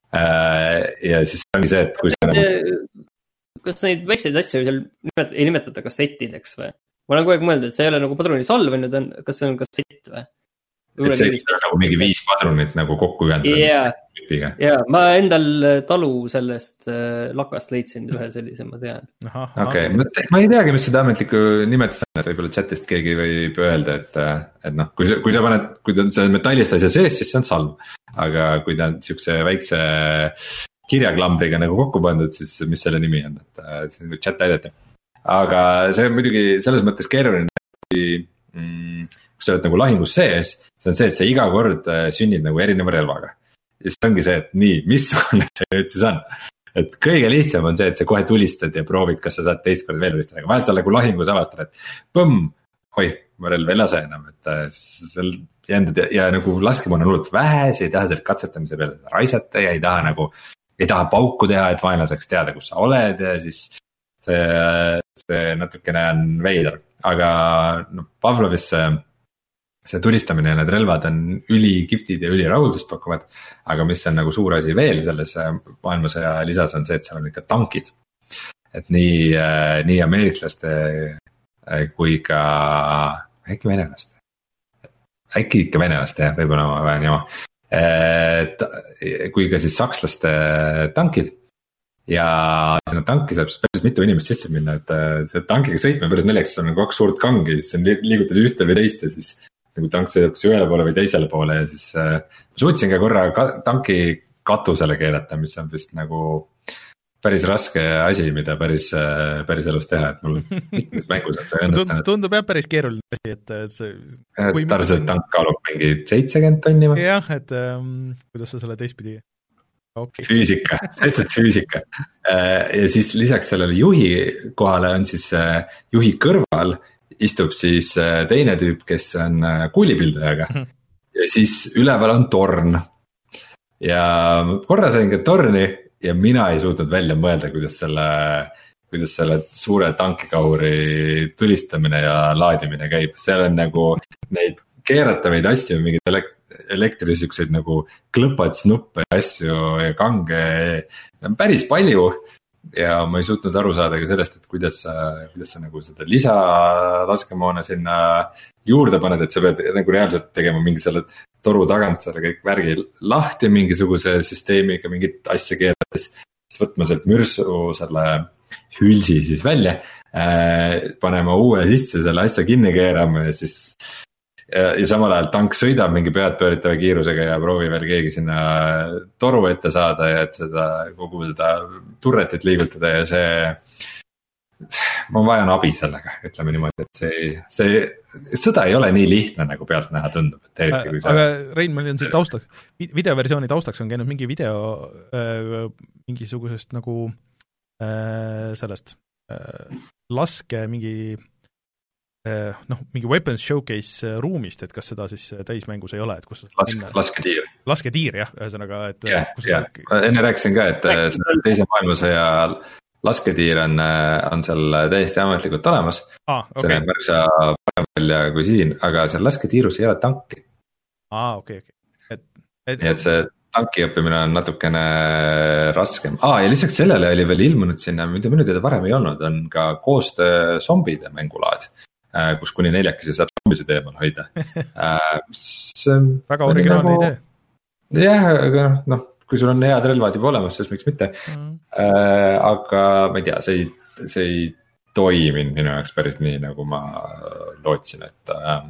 Ja siis ongi see, et kui sa nagu... Kas neid väikseid asju seal nimet, ei nimetata kassettideks või? Ma olen kogu aeg mõelnud, et see ei ole nagu padruni salv, nüüd on, kas see on kassett või? Et see on nagu mingi viis padrunit nagu kokku ühendada. Yeah. Yeah. Ma endal talu sellest äh, lakast leidsin ühe sellise, ma tean. Okei, okay. ma, ma ei teagi, mis seda ametlikku nimetus on, et võib-olla chatist keegi võib öelda, et, et noh, kui, kui sa paned, kui ta on see metallist asja sees, siis see on salv. Aga kui ta on siukse väikse kirjaklambriga nagu kokku pandud, siis mis selle nimi on, et see on chat täideta. Aga see on muidugi selles mõttes keeruline, kui mm, sa oled nagu lahingus sees, see on see, et sa iga kord sünnid nagu erineva relvaga. Ja siis ongi see, et nii, missugune see nüüd siis on. Et kõige lihtsam on see, et sa kohe tulistad ja proovid, kas sa saad teist kord veel tulistada. Aga vahelt sa nagu lahingus avastad, et põmm, oi, ma relv ei lase enam. Et seal jändad ja, ja nagu laskemoon on hullult vähe, sa ei taha selle katsetamise peale seda raisata ja ei taha nagu, ei taha pauku teha, et vaenlaseks teada, kus sa oled ja siis see, see natukene on veider. Aga no, Pavlovis see, see tulistamine ja need relvad on ülikiptid ja ülirahuldust pakuvad, aga mis on nagu suur asi veel selles maailmasõja lisas on see, et seal on ikka tankid. Et nii, nii ameeriklaste kui ka äkki venelaste. Äkki ikka venelaste, jah, võib-olla ma vajan jama. Et, kui ka siis sakslaste tankid. Ja sinna tanki saab päris mitu inimest sisse minna, et see tankiga sõitma päris neljaks on kaks suurt kangi, siis liigutad ühte või teist ja siis nagu tank sõidab kas ühele poole või teisele poole ja siis äh, ma suutsin ka korra ka, tanki katusele keerata, mis on vist nagu päris raske asi, mida päris, äh, päris elus teha, et mul mitmes mängus on see õnnestanud. Tundub jah päris keeruline asi, et, et see... Kui tarselt tank kaalub mingi seitsekümmend tonni või? Jah, et ähm, kuidas sa selle teistpidi... Okay. Füüsika, sellised füüsika. Ja siis lisaks sellele juhi kohale on siis juhi kõrval istub siis teine tüüp, kes on kuulipildajaga ja siis üleval on torn. Ja korra sain ka torni ja mina ei suutnud välja mõelda, kuidas selle, kuidas selle suure tankikahuri tulistamine ja laadimine käib. Seal on nagu neid keeratavaid asju, mingid elekt- elektrisükseid nagu klõpad, snuppe ja asju ja kange on päris palju ja ma ei suutnud aru saada ka sellest, et kuidas sa, kuidas sa nagu seda lisa laskemoona sinna juurde paned, et sa pead nagu reaalselt tegema mingi selle toru tagant selle kõik värgi lahti mingisuguse süsteemiga mingit asja keerates, siis võtma sealt mürsu selle hülsi siis välja, panema uue sisse selle asja kinni keerama ja siis Ja, ja samal ajal tank sõidab mingi pead pööritava kiirusega ja proovi veel keegi sinna toru ette saada ja et seda kogu seda turretit liigutada ja see, ma vajan abi sellega, ütleme niimoodi, et see, see sõda ei ole nii lihtne nagu pealt näha tundub. Et eriti, kui sa... Aga Rein, meil on see taustaks, videoversiooni taustaks on käinud mingi video äh, mingisugusest nagu äh, sellest äh, laske mingi noh, mingi weapons showcase ruumist, et kas seda siis täismängus ei ole, et kus Lask, lasketiir. Lasketiir, jah, ühesõnaga, et yeah, yeah. Seda... enne rääkisin ka, et teise maailmasõja lasketiir on, on seal täiesti ametlikult olemas ah, okay. See näeb märksa parem välja kui siin, aga seal lasketiirus ei ole tanki ah, okay, okay. Et, et... nii et see tanki õppimine on natukene raskem ah, ja lisaks sellele oli veel ilmunud sinna, mida minu teada varem ei olnud, on ka koostöö zombide mängulaad, kus kuni neljakesi saab zombisid eemal hoida väga originaalne nagu... idee. Jah, aga noh, kui sul on head relvad juba olemas, siis miks mitte mm. äh, aga ma ei tea, see ei, see ei toiminud minu jaoks päris nii, nagu ma lootsin, et äh,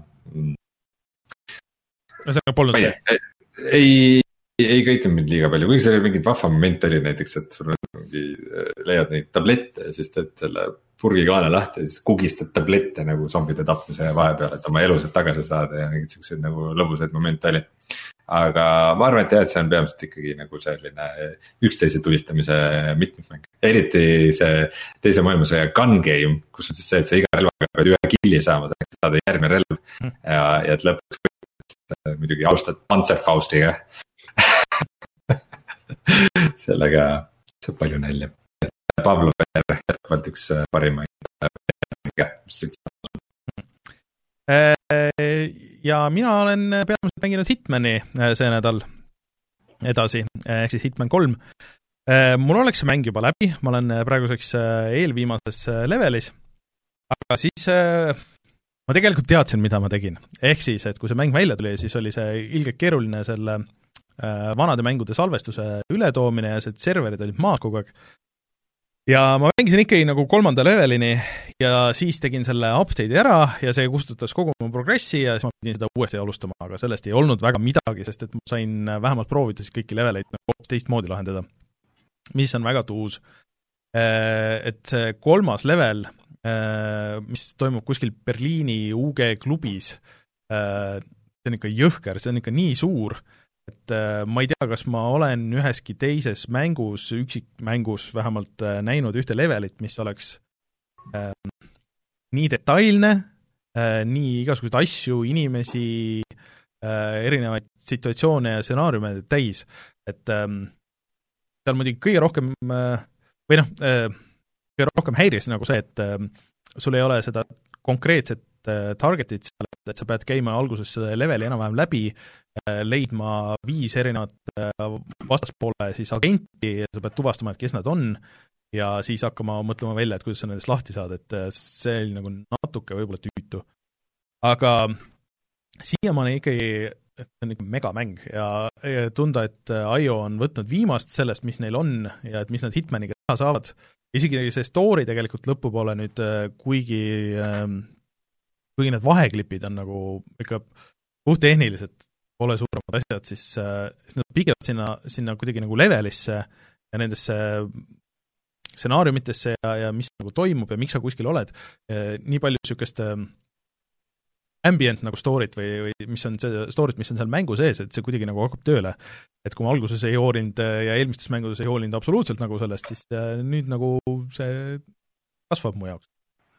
no see polnud see? Ei, ei köitnud mind liiga palju, kuigi see mingid vahva moment oli näiteks, et sul mingi, leiad neid tablette ja siis teed selle purgikaane lahti ja siis kugistad tablette nagu zombide tapmise vahepeal, et oma elused tagasi saada ja mingid siuksed nagu lõbusaid momente oli. Aga ma arvan, et jah, et see on peamiselt ikkagi nagu selline üksteise tulistamise mitmikmäng. Eriti see teise maailmasõja gun game, kus on siis see, et sa iga relvaga pead ühe killi saama, et saada järgmine relv mm. ja, ja et lõpuks muidugi austad Panzerfaustiga sellega saab palju nälja. Pavlov on jätkuvalt üks parimaid mis ja mina olen peamiselt mänginud Hitmani see nädal edasi, ehk siis Hitman kolm. Mul oleks see mäng juba läbi, ma olen praeguseks eelviimases levelis, aga siis ma tegelikult teadsin, mida ma tegin. Ehk siis, et kui see mäng välja tuli, siis oli see ilgelt keeruline selle vanade mängude salvestuse ületoomine ja see serverid olid maas kogu aeg. Ja ma mängisin ikkagi nagu kolmanda levelini ja siis tegin selle update'i ära ja see kustutas kogu mu progressi ja siis ma pidin seda uuesti alustama, aga sellest ei olnud väga midagi, sest et ma sain vähemalt proovida siis kõiki leveleid nagu teistmoodi lahendada, mis on väga tuus. Et see kolmas level, mis toimub kuskil Berliini U G klubis, see on ikka jõhker, see on ikka nii suur, et ma ei tea, kas ma olen üheski teises mängus, üksikmängus vähemalt näinud ühte levelit, mis oleks äh, nii detailne, äh, nii igasuguseid asju, inimesi, äh, erinevaid situatsioone ja stsenaariume täis, et äh, seal muidugi kõige rohkem äh, või noh, äh, kõige rohkem häiris nagu see, et äh, sul ei ole seda konkreetset äh, targetit seal, et sa pead käima alguses seda leveli enam-vähem läbi, leidma viis erinevat vastaspoole siis agenti ja sa pead tuvastama, et kes nad on ja siis hakkama mõtlema välja, et kuidas sa nendest lahti saad, et see oli nagu natuke võib-olla tüütu. Aga siiamaani ikkagi, et see on ikka megamäng ja tunda, et I O on võtnud viimast sellest, mis neil on ja et mis nad Hitmaniga teha saavad. Isegi see story tegelikult lõpupoole nüüd, kuigi, kuigi need vaheklipid on nagu ikka puhttehniliselt pole suuremad asjad, siis, siis nad pigivad sinna, sinna kuidagi nagu levelisse ja nendesse stsenaariumitesse ja, ja mis nagu toimub ja miks sa kuskil oled. Nii palju niisugust ambient nagu storyt või, või mis on see storyt, mis on seal mängu sees, et see kuidagi nagu hakkab tööle. Et kui ma alguses ei hoolinud ja eelmistes mängudes ei hoolinud absoluutselt nagu sellest, siis nüüd nagu see kasvab mu jaoks.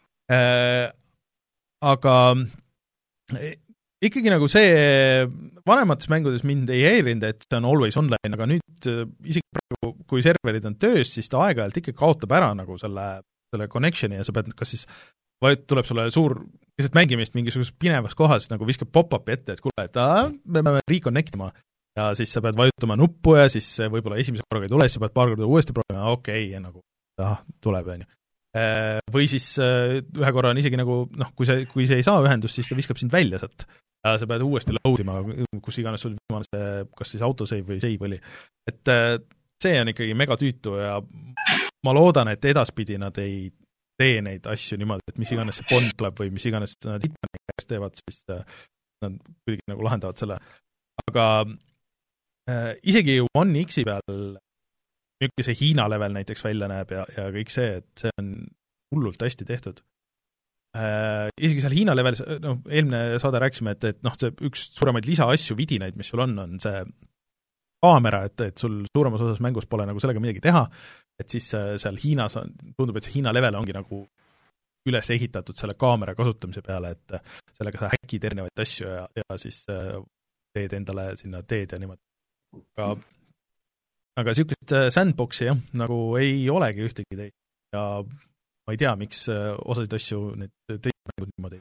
Aga ikkagi nagu see vanemates mängudes mind ei häirinud, et see on always online, aga nüüd isegi praegu, kui serverid on töös, siis ta aeg-ajalt ikka kaotab ära nagu selle, selle connectioni ja sa pead, kas siis vaid tuleb sulle suur, lihtsalt mängimist mingisugusest pinevas kohas, nagu viskab pop-upi ette, et kuule, et aa, me peame reconnectima ja siis sa pead vajutama nuppu ja siis võib-olla esimese korraga ei tule, siis sa pead paar korda uuesti proovima, okei, okay, ja nagu ah, tuleb, on ju. Või siis ühe korra on isegi nagu, noh, kui see, kui see ei saa ühendust, siis ta viskab sind välja sealt. Ja sa pead uuesti loadima, kus iganes sul viimane see, kas siis autosave või save oli. Et see on ikkagi mega tüütu ja ma loodan, et edaspidi nad ei tee neid asju niimoodi, et mis iganes see Bond tuleb või mis iganes nad Hitmani käest teevad, siis nad kuidagi nagu lahendavad selle. Aga äh, isegi One X-i peal milline see Hiina level näiteks välja näeb ja, ja kõik see, et see on hullult hästi tehtud. Äh, isegi seal Hiina level, no, eelmine saade rääkisime, et, et noh, see üks suuremaid lisaasju vidinaid, mis sul on, on see kaamera, et, et sul suuremas osas mängus pole nagu sellega midagi teha, et siis seal Hiinas on, tundub, et see Hiina level ongi nagu üles ehitatud selle kaamera kasutamise peale, et sellega sa häkid erinevaid asju ja, ja siis teed endale sinna teed ja niimoodi. Aga, aga niisugust sandboxi jah, nagu ei olegi ühtegi teid ja ma ei tea, miks osasid asju need teised mängud niimoodi.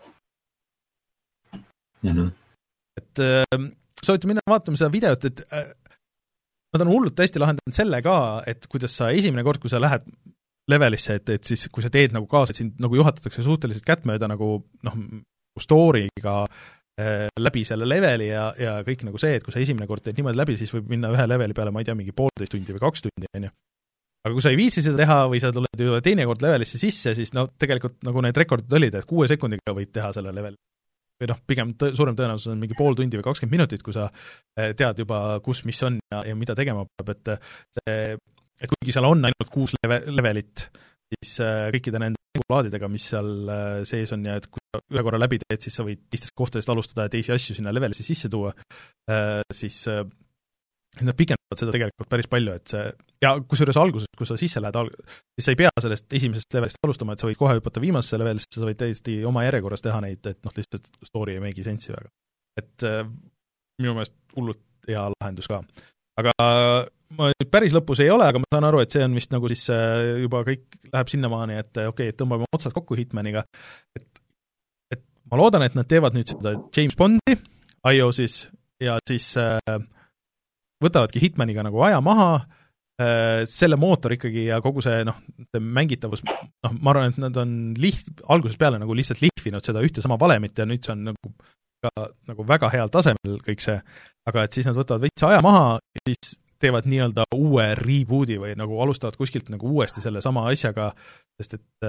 Mm-hmm. Et äh, soovitan minna vaatama seda videot, et äh, nad on hullult hästi lahendanud selle ka, et kuidas sa esimene kord, kui sa lähed levelisse, et, et siis kui sa teed nagu kaasa, et sind nagu juhatatakse suhteliselt kättmööda nagu noh, story'ga äh, läbi selle leveli ja, ja kõik nagu see, et kui sa esimene kord teed niimoodi läbi, siis võib minna ühe leveli peale, ma ei tea, mingi poolteist tundi või kaks tundi, on ju. Aga kui sa ei viitsi seda teha või sa tuled ju teine kord levelisse sisse, siis no tegelikult nagu need rekordid olid, et kuue sekundiga võid teha selle leveli. Või noh, pigem tõ- suurem tõenäosus on mingi pool tundi või kakskümmend minutit, kui sa tead juba, kus mis on ja, ja mida tegema peab, et see et kuigi seal on ainult kuus leve, levelit, siis äh, kõikide nende mängulaadidega, mis seal äh, sees on ja et kui ühe korra läbi teed, siis sa võid teistest kohtadest alustada ja teisi asju sinna levelisse sisse tuua, äh, siis äh, nad pikendavad seda tegelikult päris palju, et see, ja kusjuures alguses, kui sa sisse lähed, siis sa ei pea sellest esimesest levelist alustama, et sa võid kohe hüpata viimasesse levelisse, sa võid täiesti oma järjekorras teha neid, et noh, lihtsalt story ei meegi sensi väga. Et äh, minu meelest hullult hea lahendus ka. Aga ma päris lõpus ei ole, aga ma saan aru, et see on vist nagu siis juba kõik läheb sinnamaani, et okei, okay, et tõmbame otsad kokku Hitmaniga, et, et ma loodan, et nad teevad nüüd seda James Bondi iOS-is ja siis äh, võtavadki Hitmaniga nagu aja maha, äh, selle mootor ikkagi ja kogu see, noh, see mängitavus, noh, ma arvan, et nad on liht, algusest peale nagu lihtsalt lihvinud seda ühte sama valemit ja nüüd see on nagu ka nagu väga heal tasemel kõik see, aga et siis nad võtavad veits aja maha ja siis teevad nii-öelda uue rebooti või nagu alustavad kuskilt nagu uuesti selle sama asjaga, sest et,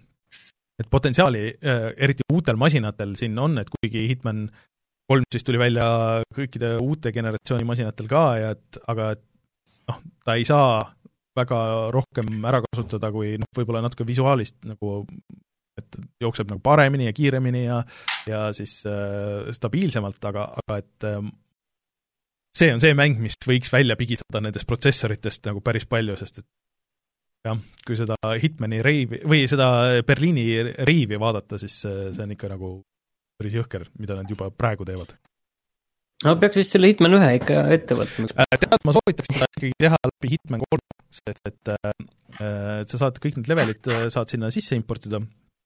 et potentsiaali eriti uutel masinatel siin on, et kuigi Hitman kolm siis tuli välja kõikide uute generatsiooni masinatel ka, ja et, aga et, noh, ta ei saa väga rohkem ära kasutada kui noh, võib-olla natuke visuaalist nagu et jookseb nagu paremini ja kiiremini ja, ja siis äh, stabiilsemalt, aga, aga et äh, see on see mäng, mis võiks välja pigistada nendest protsessoritest nagu päris palju, sest et jah, kui seda Hitmani reivi, või seda Berliini reivi vaadata, siis äh, see on ikka nagu päris jõhker, mida nad juba praegu teevad. No peaks vist selle Hitman ühe ikka ette võtma. Äh, tead, ma soovitaks seda ikkagi teha läbi Hitman kolm, sest et, et, et sa saad kõik need levelid, saad sinna sisse importida,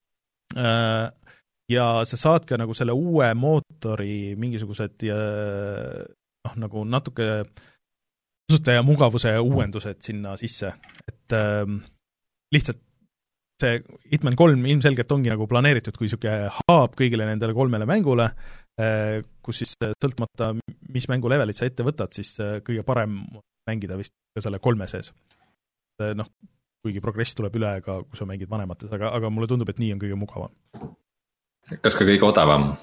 ja sa saad ka nagu selle uue mootori mingisugused ja, noh, nagu natuke kasutaja mugavuse uuendused sinna sisse, et äh, lihtsalt see Hitman kolm ilmselgelt ongi nagu planeeritud kui niisugune haab kõigile nendele kolmele mängule, äh, kus siis sõltumata, mis mängulevelit sa ette võtad, siis äh, kõige parem mängida vist ka selle kolme sees. Äh, noh, kuigi progress tuleb üle ka, kui sa mängid vanemates, aga, aga mulle tundub, et nii on kõige mugavam. Kas ka kõige odavam?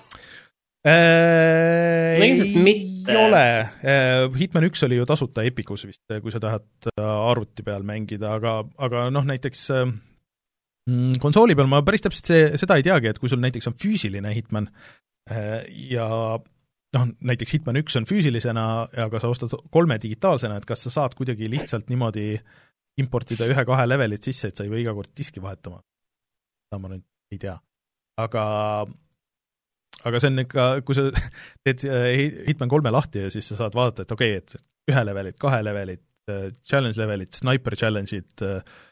Äh, no ilmselt mitte. Ei ole. Äh, Hitman üks oli ju tasuta Epicus vist, kui sa tahad arvuti peal mängida, aga, aga noh, näiteks äh, konsooli peal ma päris täpselt see, seda ei teagi, et kui sul näiteks on füüsiline Hitman äh, ja noh, näiteks Hitman üks on füüsilisena, aga sa ostad kolme digitaalsena, et kas sa saad kuidagi lihtsalt niimoodi importida ühe-kahe levelit sisse, et sa ei või iga kord diski vahetama. Seda ma nüüd ei tea. Aga, aga see on ikka, kui sa teed Hitman kolme lahti ja siis sa saad vaadata, et okei, okay, et ühe levelit, kahe levelit, challenge levelit, sniper challenge'id,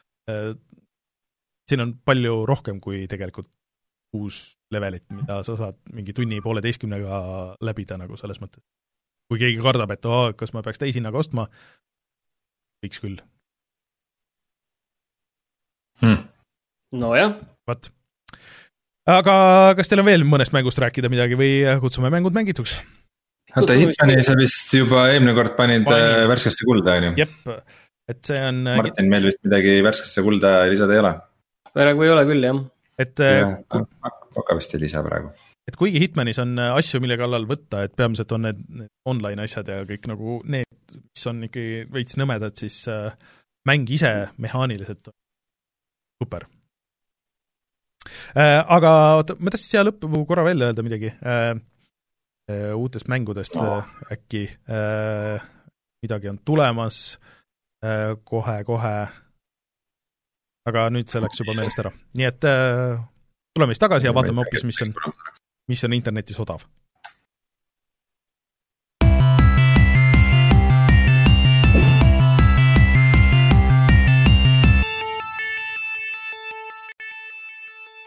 siin on palju rohkem kui tegelikult uus levelit, mida sa saad mingi tunni pooleteistkümnega läbida nagu selles mõttes. Kui keegi kardab, et oh, kas ma peaks täishinnaga ostma, võiks küll. Hmm. No jah. Vat. Aga kas teil on veel mõnest mängust rääkida midagi või kutsume mängud mängituks? Oota, Hitmani sa vist juba eelmine kord panid Panin. värskesse kulda, on ju? Jep, et see on... Martin, meil vist midagi värskesse kulda lisada ei ole? Praegu ei ole küll, jah. Et, ja, hakka vist ei lisa praegu. Et kuigi Hitmanis on asju, mille kallal võtta, et peamiselt on need, need online asjad ja kõik nagu need, mis on ikkagi veits nõmedad, siis mäng ise mehaaniliselt super. Äh, aga ma tahtsin siia lõppu korra välja öelda midagi äh, äh, uutest mängudest äh, äkki äh, midagi on tulemas äh, kohe-kohe, aga nüüd see läks juba meelest ära. Nii et äh, tuleme siis tagasi ja vaatame hoopis, mis on, mis on internetis odav.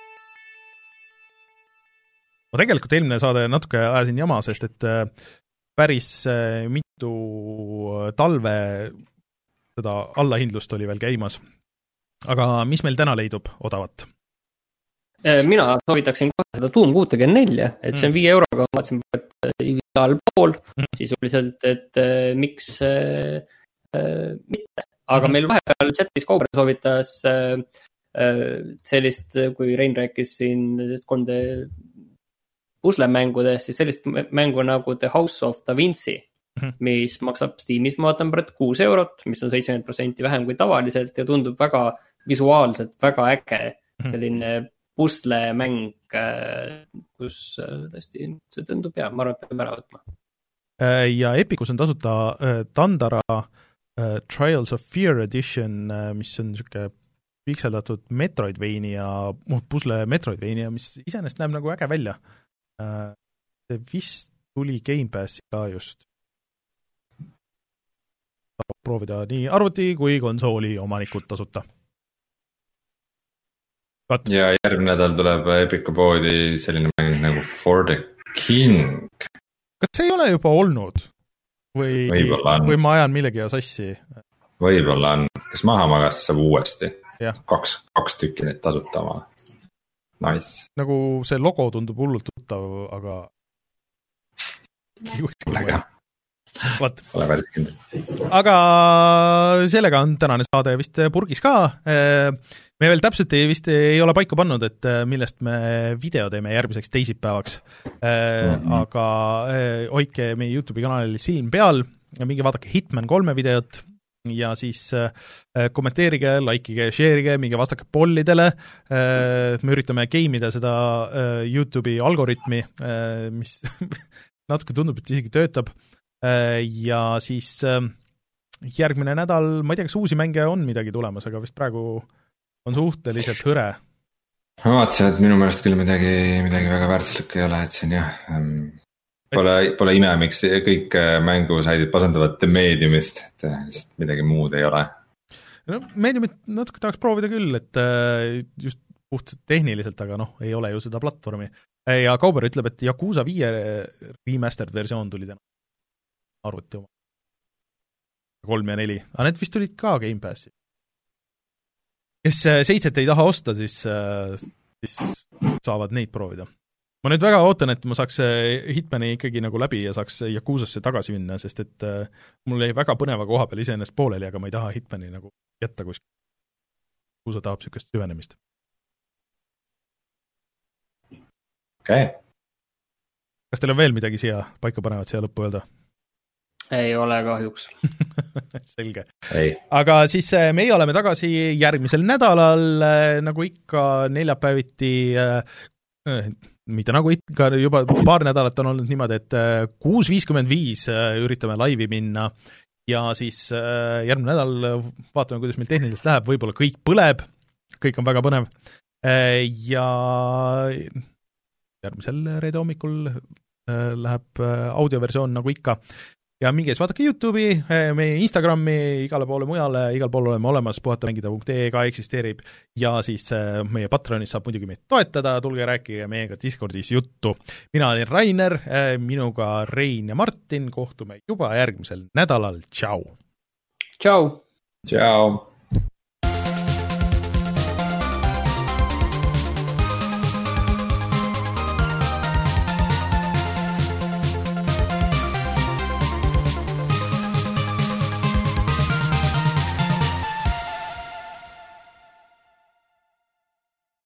ma tegelikult eelmine saade natuke ajasin jama, sest et päris mitu talve seda allahindlust oli veel käimas. Aga mis meil täna leidub odavat? Mina soovitaksin kohe seda Doom kuuskümmend neli, et see on viie euroga, ma vaatasin, et igal pool mm. sisuliselt, et miks äh, mitte. Aga mm. meil vahepeal chatis Kauber soovitas äh, sellist, kui Rein rääkis siin kolm D puslemängudest, siis sellist mängu nagu The House of Da Vinci, mm. mis maksab Steamis, ma vaatan praegu kuus eurot, mis on seitsekümmend protsenti vähem kui tavaliselt ja tundub väga visuaalselt väga äge, selline puslemäng, kus tõesti see tundub ja ma arvan, et peame ära võtma. Ja Epicus on tasuta Tandara Trials of Fear Edition, mis on niisugune pikseldatud Metroidvania, pusle Metroidvania, mis iseenesest näeb nagu äge välja. See vist tuli Game Passi ka just. Saab proovida nii arvuti kui konsooli omanikud tasuta. Kat. Ja järgmine nädal tuleb Epicu poodi selline mäng nagu For the King. Kas see ei ole juba olnud? Või, või ma ajan millegi sassi? Võib-olla on. Kas maha magast saab uuesti? Ja. Kaks, kaks tükki neid tasutama. Nice. Nagu see logo tundub hullult tuttav, aga Väga. What? Ole päris kindel. Aga sellega on tänane saade vist purgis ka. Me veel täpselt ei, vist ei ole paika pannud, et millest me video teeme järgmiseks teisipäevaks. Mm-hmm. Aga hoidke meie YouTube'i kanalil silm peal ja mingi vaadake Hitman kolme videot ja siis kommenteerige, likeige, share'ige, minge vastake pollidele. Me üritame game'ida seda YouTube'i algoritmi, mis natuke tundub, et isegi töötab. Ja siis järgmine nädal, ma ei tea, kas uusi mänge on midagi tulemas, aga vist praegu on suhteliselt hõre. Ma vaatasin, et minu meelest küll midagi, midagi väga väärtuslik ei ole, et siin jah, pole, pole ime, miks kõik mängusaidid pasandavad The Mediumist, et lihtsalt midagi muud ei ole. No, Mediumit natuke tahaks proovida küll, et just puhtalt tehniliselt, aga noh, ei ole ju seda platvormi. Ja Kauber ütleb, et Yakuza viie remastered versioon tuli täna arvuti oma. kolm ja neli. Aga need vist tulid ka Game Passi. Kes seitset ei taha osta, siis, siis saavad neid proovida. Ma nüüd väga ootan, et ma saaks Hitmani ikkagi nagu läbi ja saaks Yakuzasse tagasi minna, sest et mul jäi väga põneva koha peal iseennast pooleli, aga ma ei taha Hitmani nagu jätta kuskil. Yakuza tahab sükest süvenemist. Okay. Kas teil on veel midagi siia paika panevad siia lõppu öelda? Ei ole kahjuks. Selge. Ei. Aga siis meie oleme tagasi järgmisel nädalal, nagu ikka neljapäeviti, äh, mitte nagu ikka, juba paar nädalat on olnud niimoodi, et kuus viiskümmend viis üritame laivi minna ja siis äh, järgmine nädal vaatame, kuidas meil tehniliselt läheb, võib-olla kõik põleb, kõik on väga põnev äh, ja järgmisel reede hommikul äh, läheb audioversioon nagu ikka. Ja mingi vaadake YouTube'i, meie Instagrami, igale poole mujale, igal pool oleme olemas, puhatamängida.ee ka eksisteerib ja siis meie Patreonis saab muidugi meid toetada, tulge rääkige meiega Discordis juttu. Mina olin Rainer, minuga Rein ja Martin, kohtume juba järgmisel nädalal. Tšau! Tšau! Tšau!